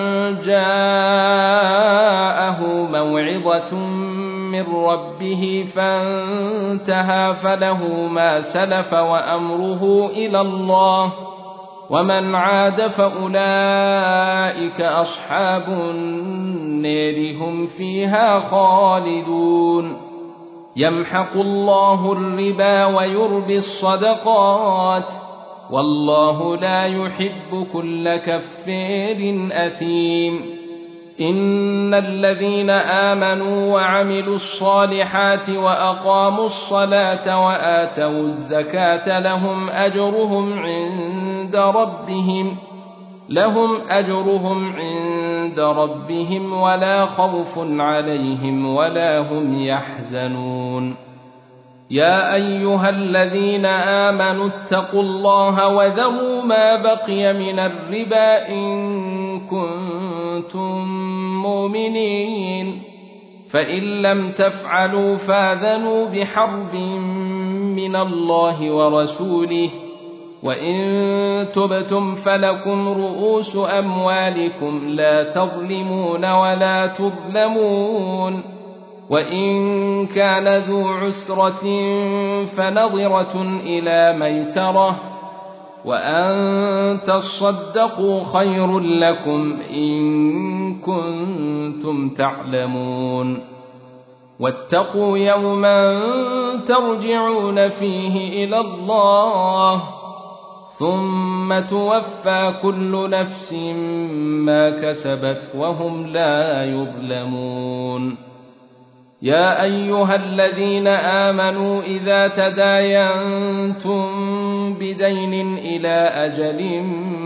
جاءه موعظة من ربه فانتهى فله ما سلف وأمره إلى الله ومن عاد فأولئك أصحاب النار هم فيها خالدون. يمحق الله الربا ويربي الصدقات والله لا يحب كل كفار أثيم. إن الذين آمنوا وعملوا الصالحات وأقاموا الصلاة وآتوا الزكاة لهم أجرهم عند ربهم لهم أجرهم عند ربهم ولا خوف عليهم ولا هم يحزنون. يا أيها الذين آمنوا اتقوا الله وذروا ما بقي من الربا إن كنتم مؤمنين فإن لم تفعلوا فاذنوا بحرب من الله ورسوله وإن تبتم فلكم رؤوس أموالكم لا تظلمون ولا تظلمون وإن كان ذو عسرة فنظرة إلى ميسرة وأن تصدقوا خير لكم إن كنتم تعلمون واتقوا يوما ترجعون فيه إلى الله ثم توفى كل نفس ما كسبت وهم لا يظلمون يا أيها الذين آمنوا إذا تداينتم بدين إلى أجل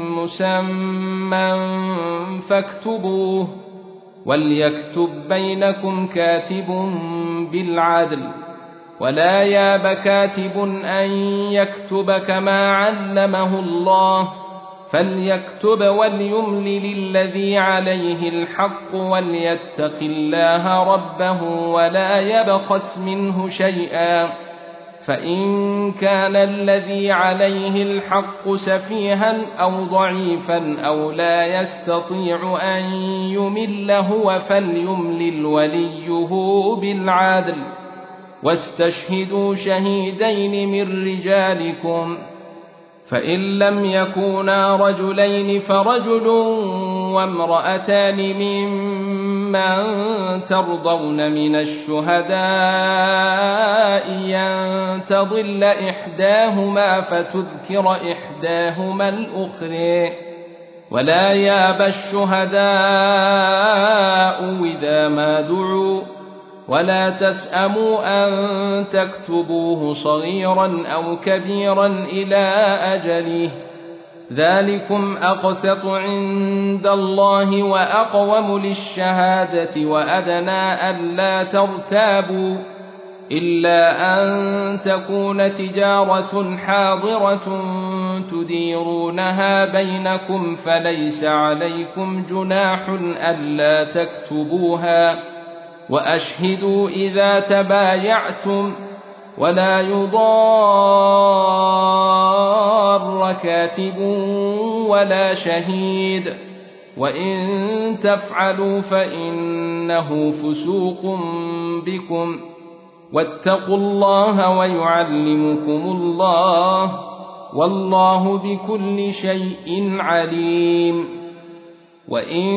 مسمى فاكتبوه وليكتب بينكم كاتب بالعدل ولا ياب كاتب أن يكتب كما علمه الله فليكتب وليملل الذي عليه الحق وليتق الله ربه ولا يبخس منه شيئا فإن كان الذي عليه الحق سفيها أو ضعيفا أو لا يستطيع أن يمل هو فليملل وليه بالعدل واستشهدوا شهيدين من رجالكم فإن لم يكونا رجلين فرجل وامرأتان ممن ترضون من الشهداء أن تضل إحداهما فتذكر إحداهما الأخرى ولا ياب الشهداء إذا ما دعوا ولا تسأموا أن تكتبوه صغيرا أو كبيرا إلى أجله ذلكم أقسط عند الله وأقوم للشهادة وأدنى ألا ترتابوا إلا أن تكون تجارة حاضرة تديرونها بينكم فليس عليكم جناح ألا تكتبوها وأشهدوا إذا تبايعتم ولا يضار كاتب ولا شهيد وإن تفعلوا فإنه فسوق بكم واتقوا الله ويعلمكم الله والله بكل شيء عليم وإن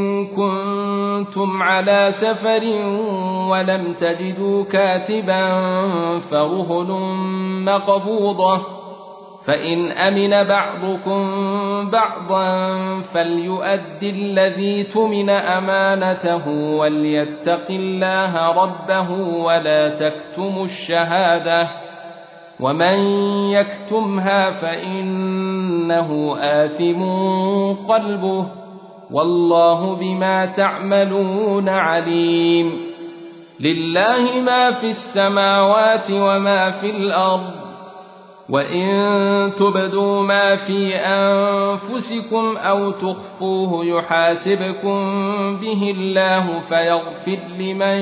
كنتم على سفر ولم تجدوا كاتبا فرهن مقبوضة فإن أمن بعضكم بعضا فليؤد الذي اؤتمن أمانته وليتق الله ربه ولا تكتموا الشهادة ومن يكتمها فإنه آثم قلبه والله بما تعملون عليم لله ما في السماوات وما في الأرض وإن تبدوا ما في أنفسكم أو تخفوه يحاسبكم به الله فيغفر لمن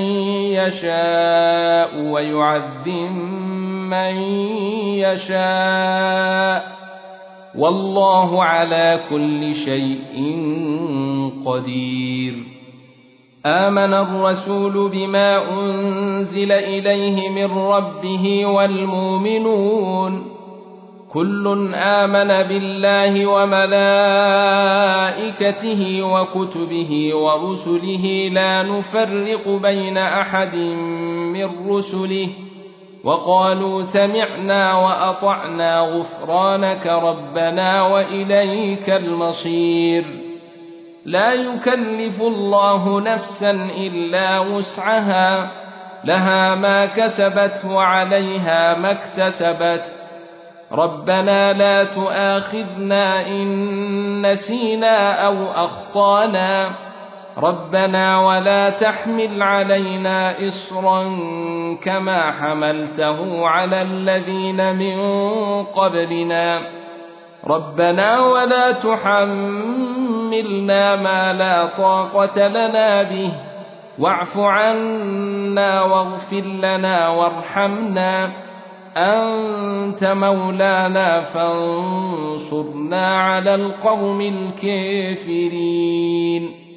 يشاء ويعذب من يشاء والله على كل شيء قدير آمن الرسول بما أنزل إليه من ربه والمؤمنون كل آمن بالله وملائكته وكتبه ورسله لا نفرق بين أحد من رسله وقالوا سمعنا وأطعنا غفرانك ربنا وإليك المصير لا يكلف الله نفسا إلا وسعها لها ما كسبت وعليها ما اكتسبت ربنا لا تؤاخذنا إن نسينا أو أخطانا ربنا ولا تحمل علينا إصرا كما حملته على الذين من قبلنا ربنا ولا تحملنا ما لا طاقة لنا به واعف عنا واغفر لنا وارحمنا أنت مولانا فانصرنا على القوم الكافرين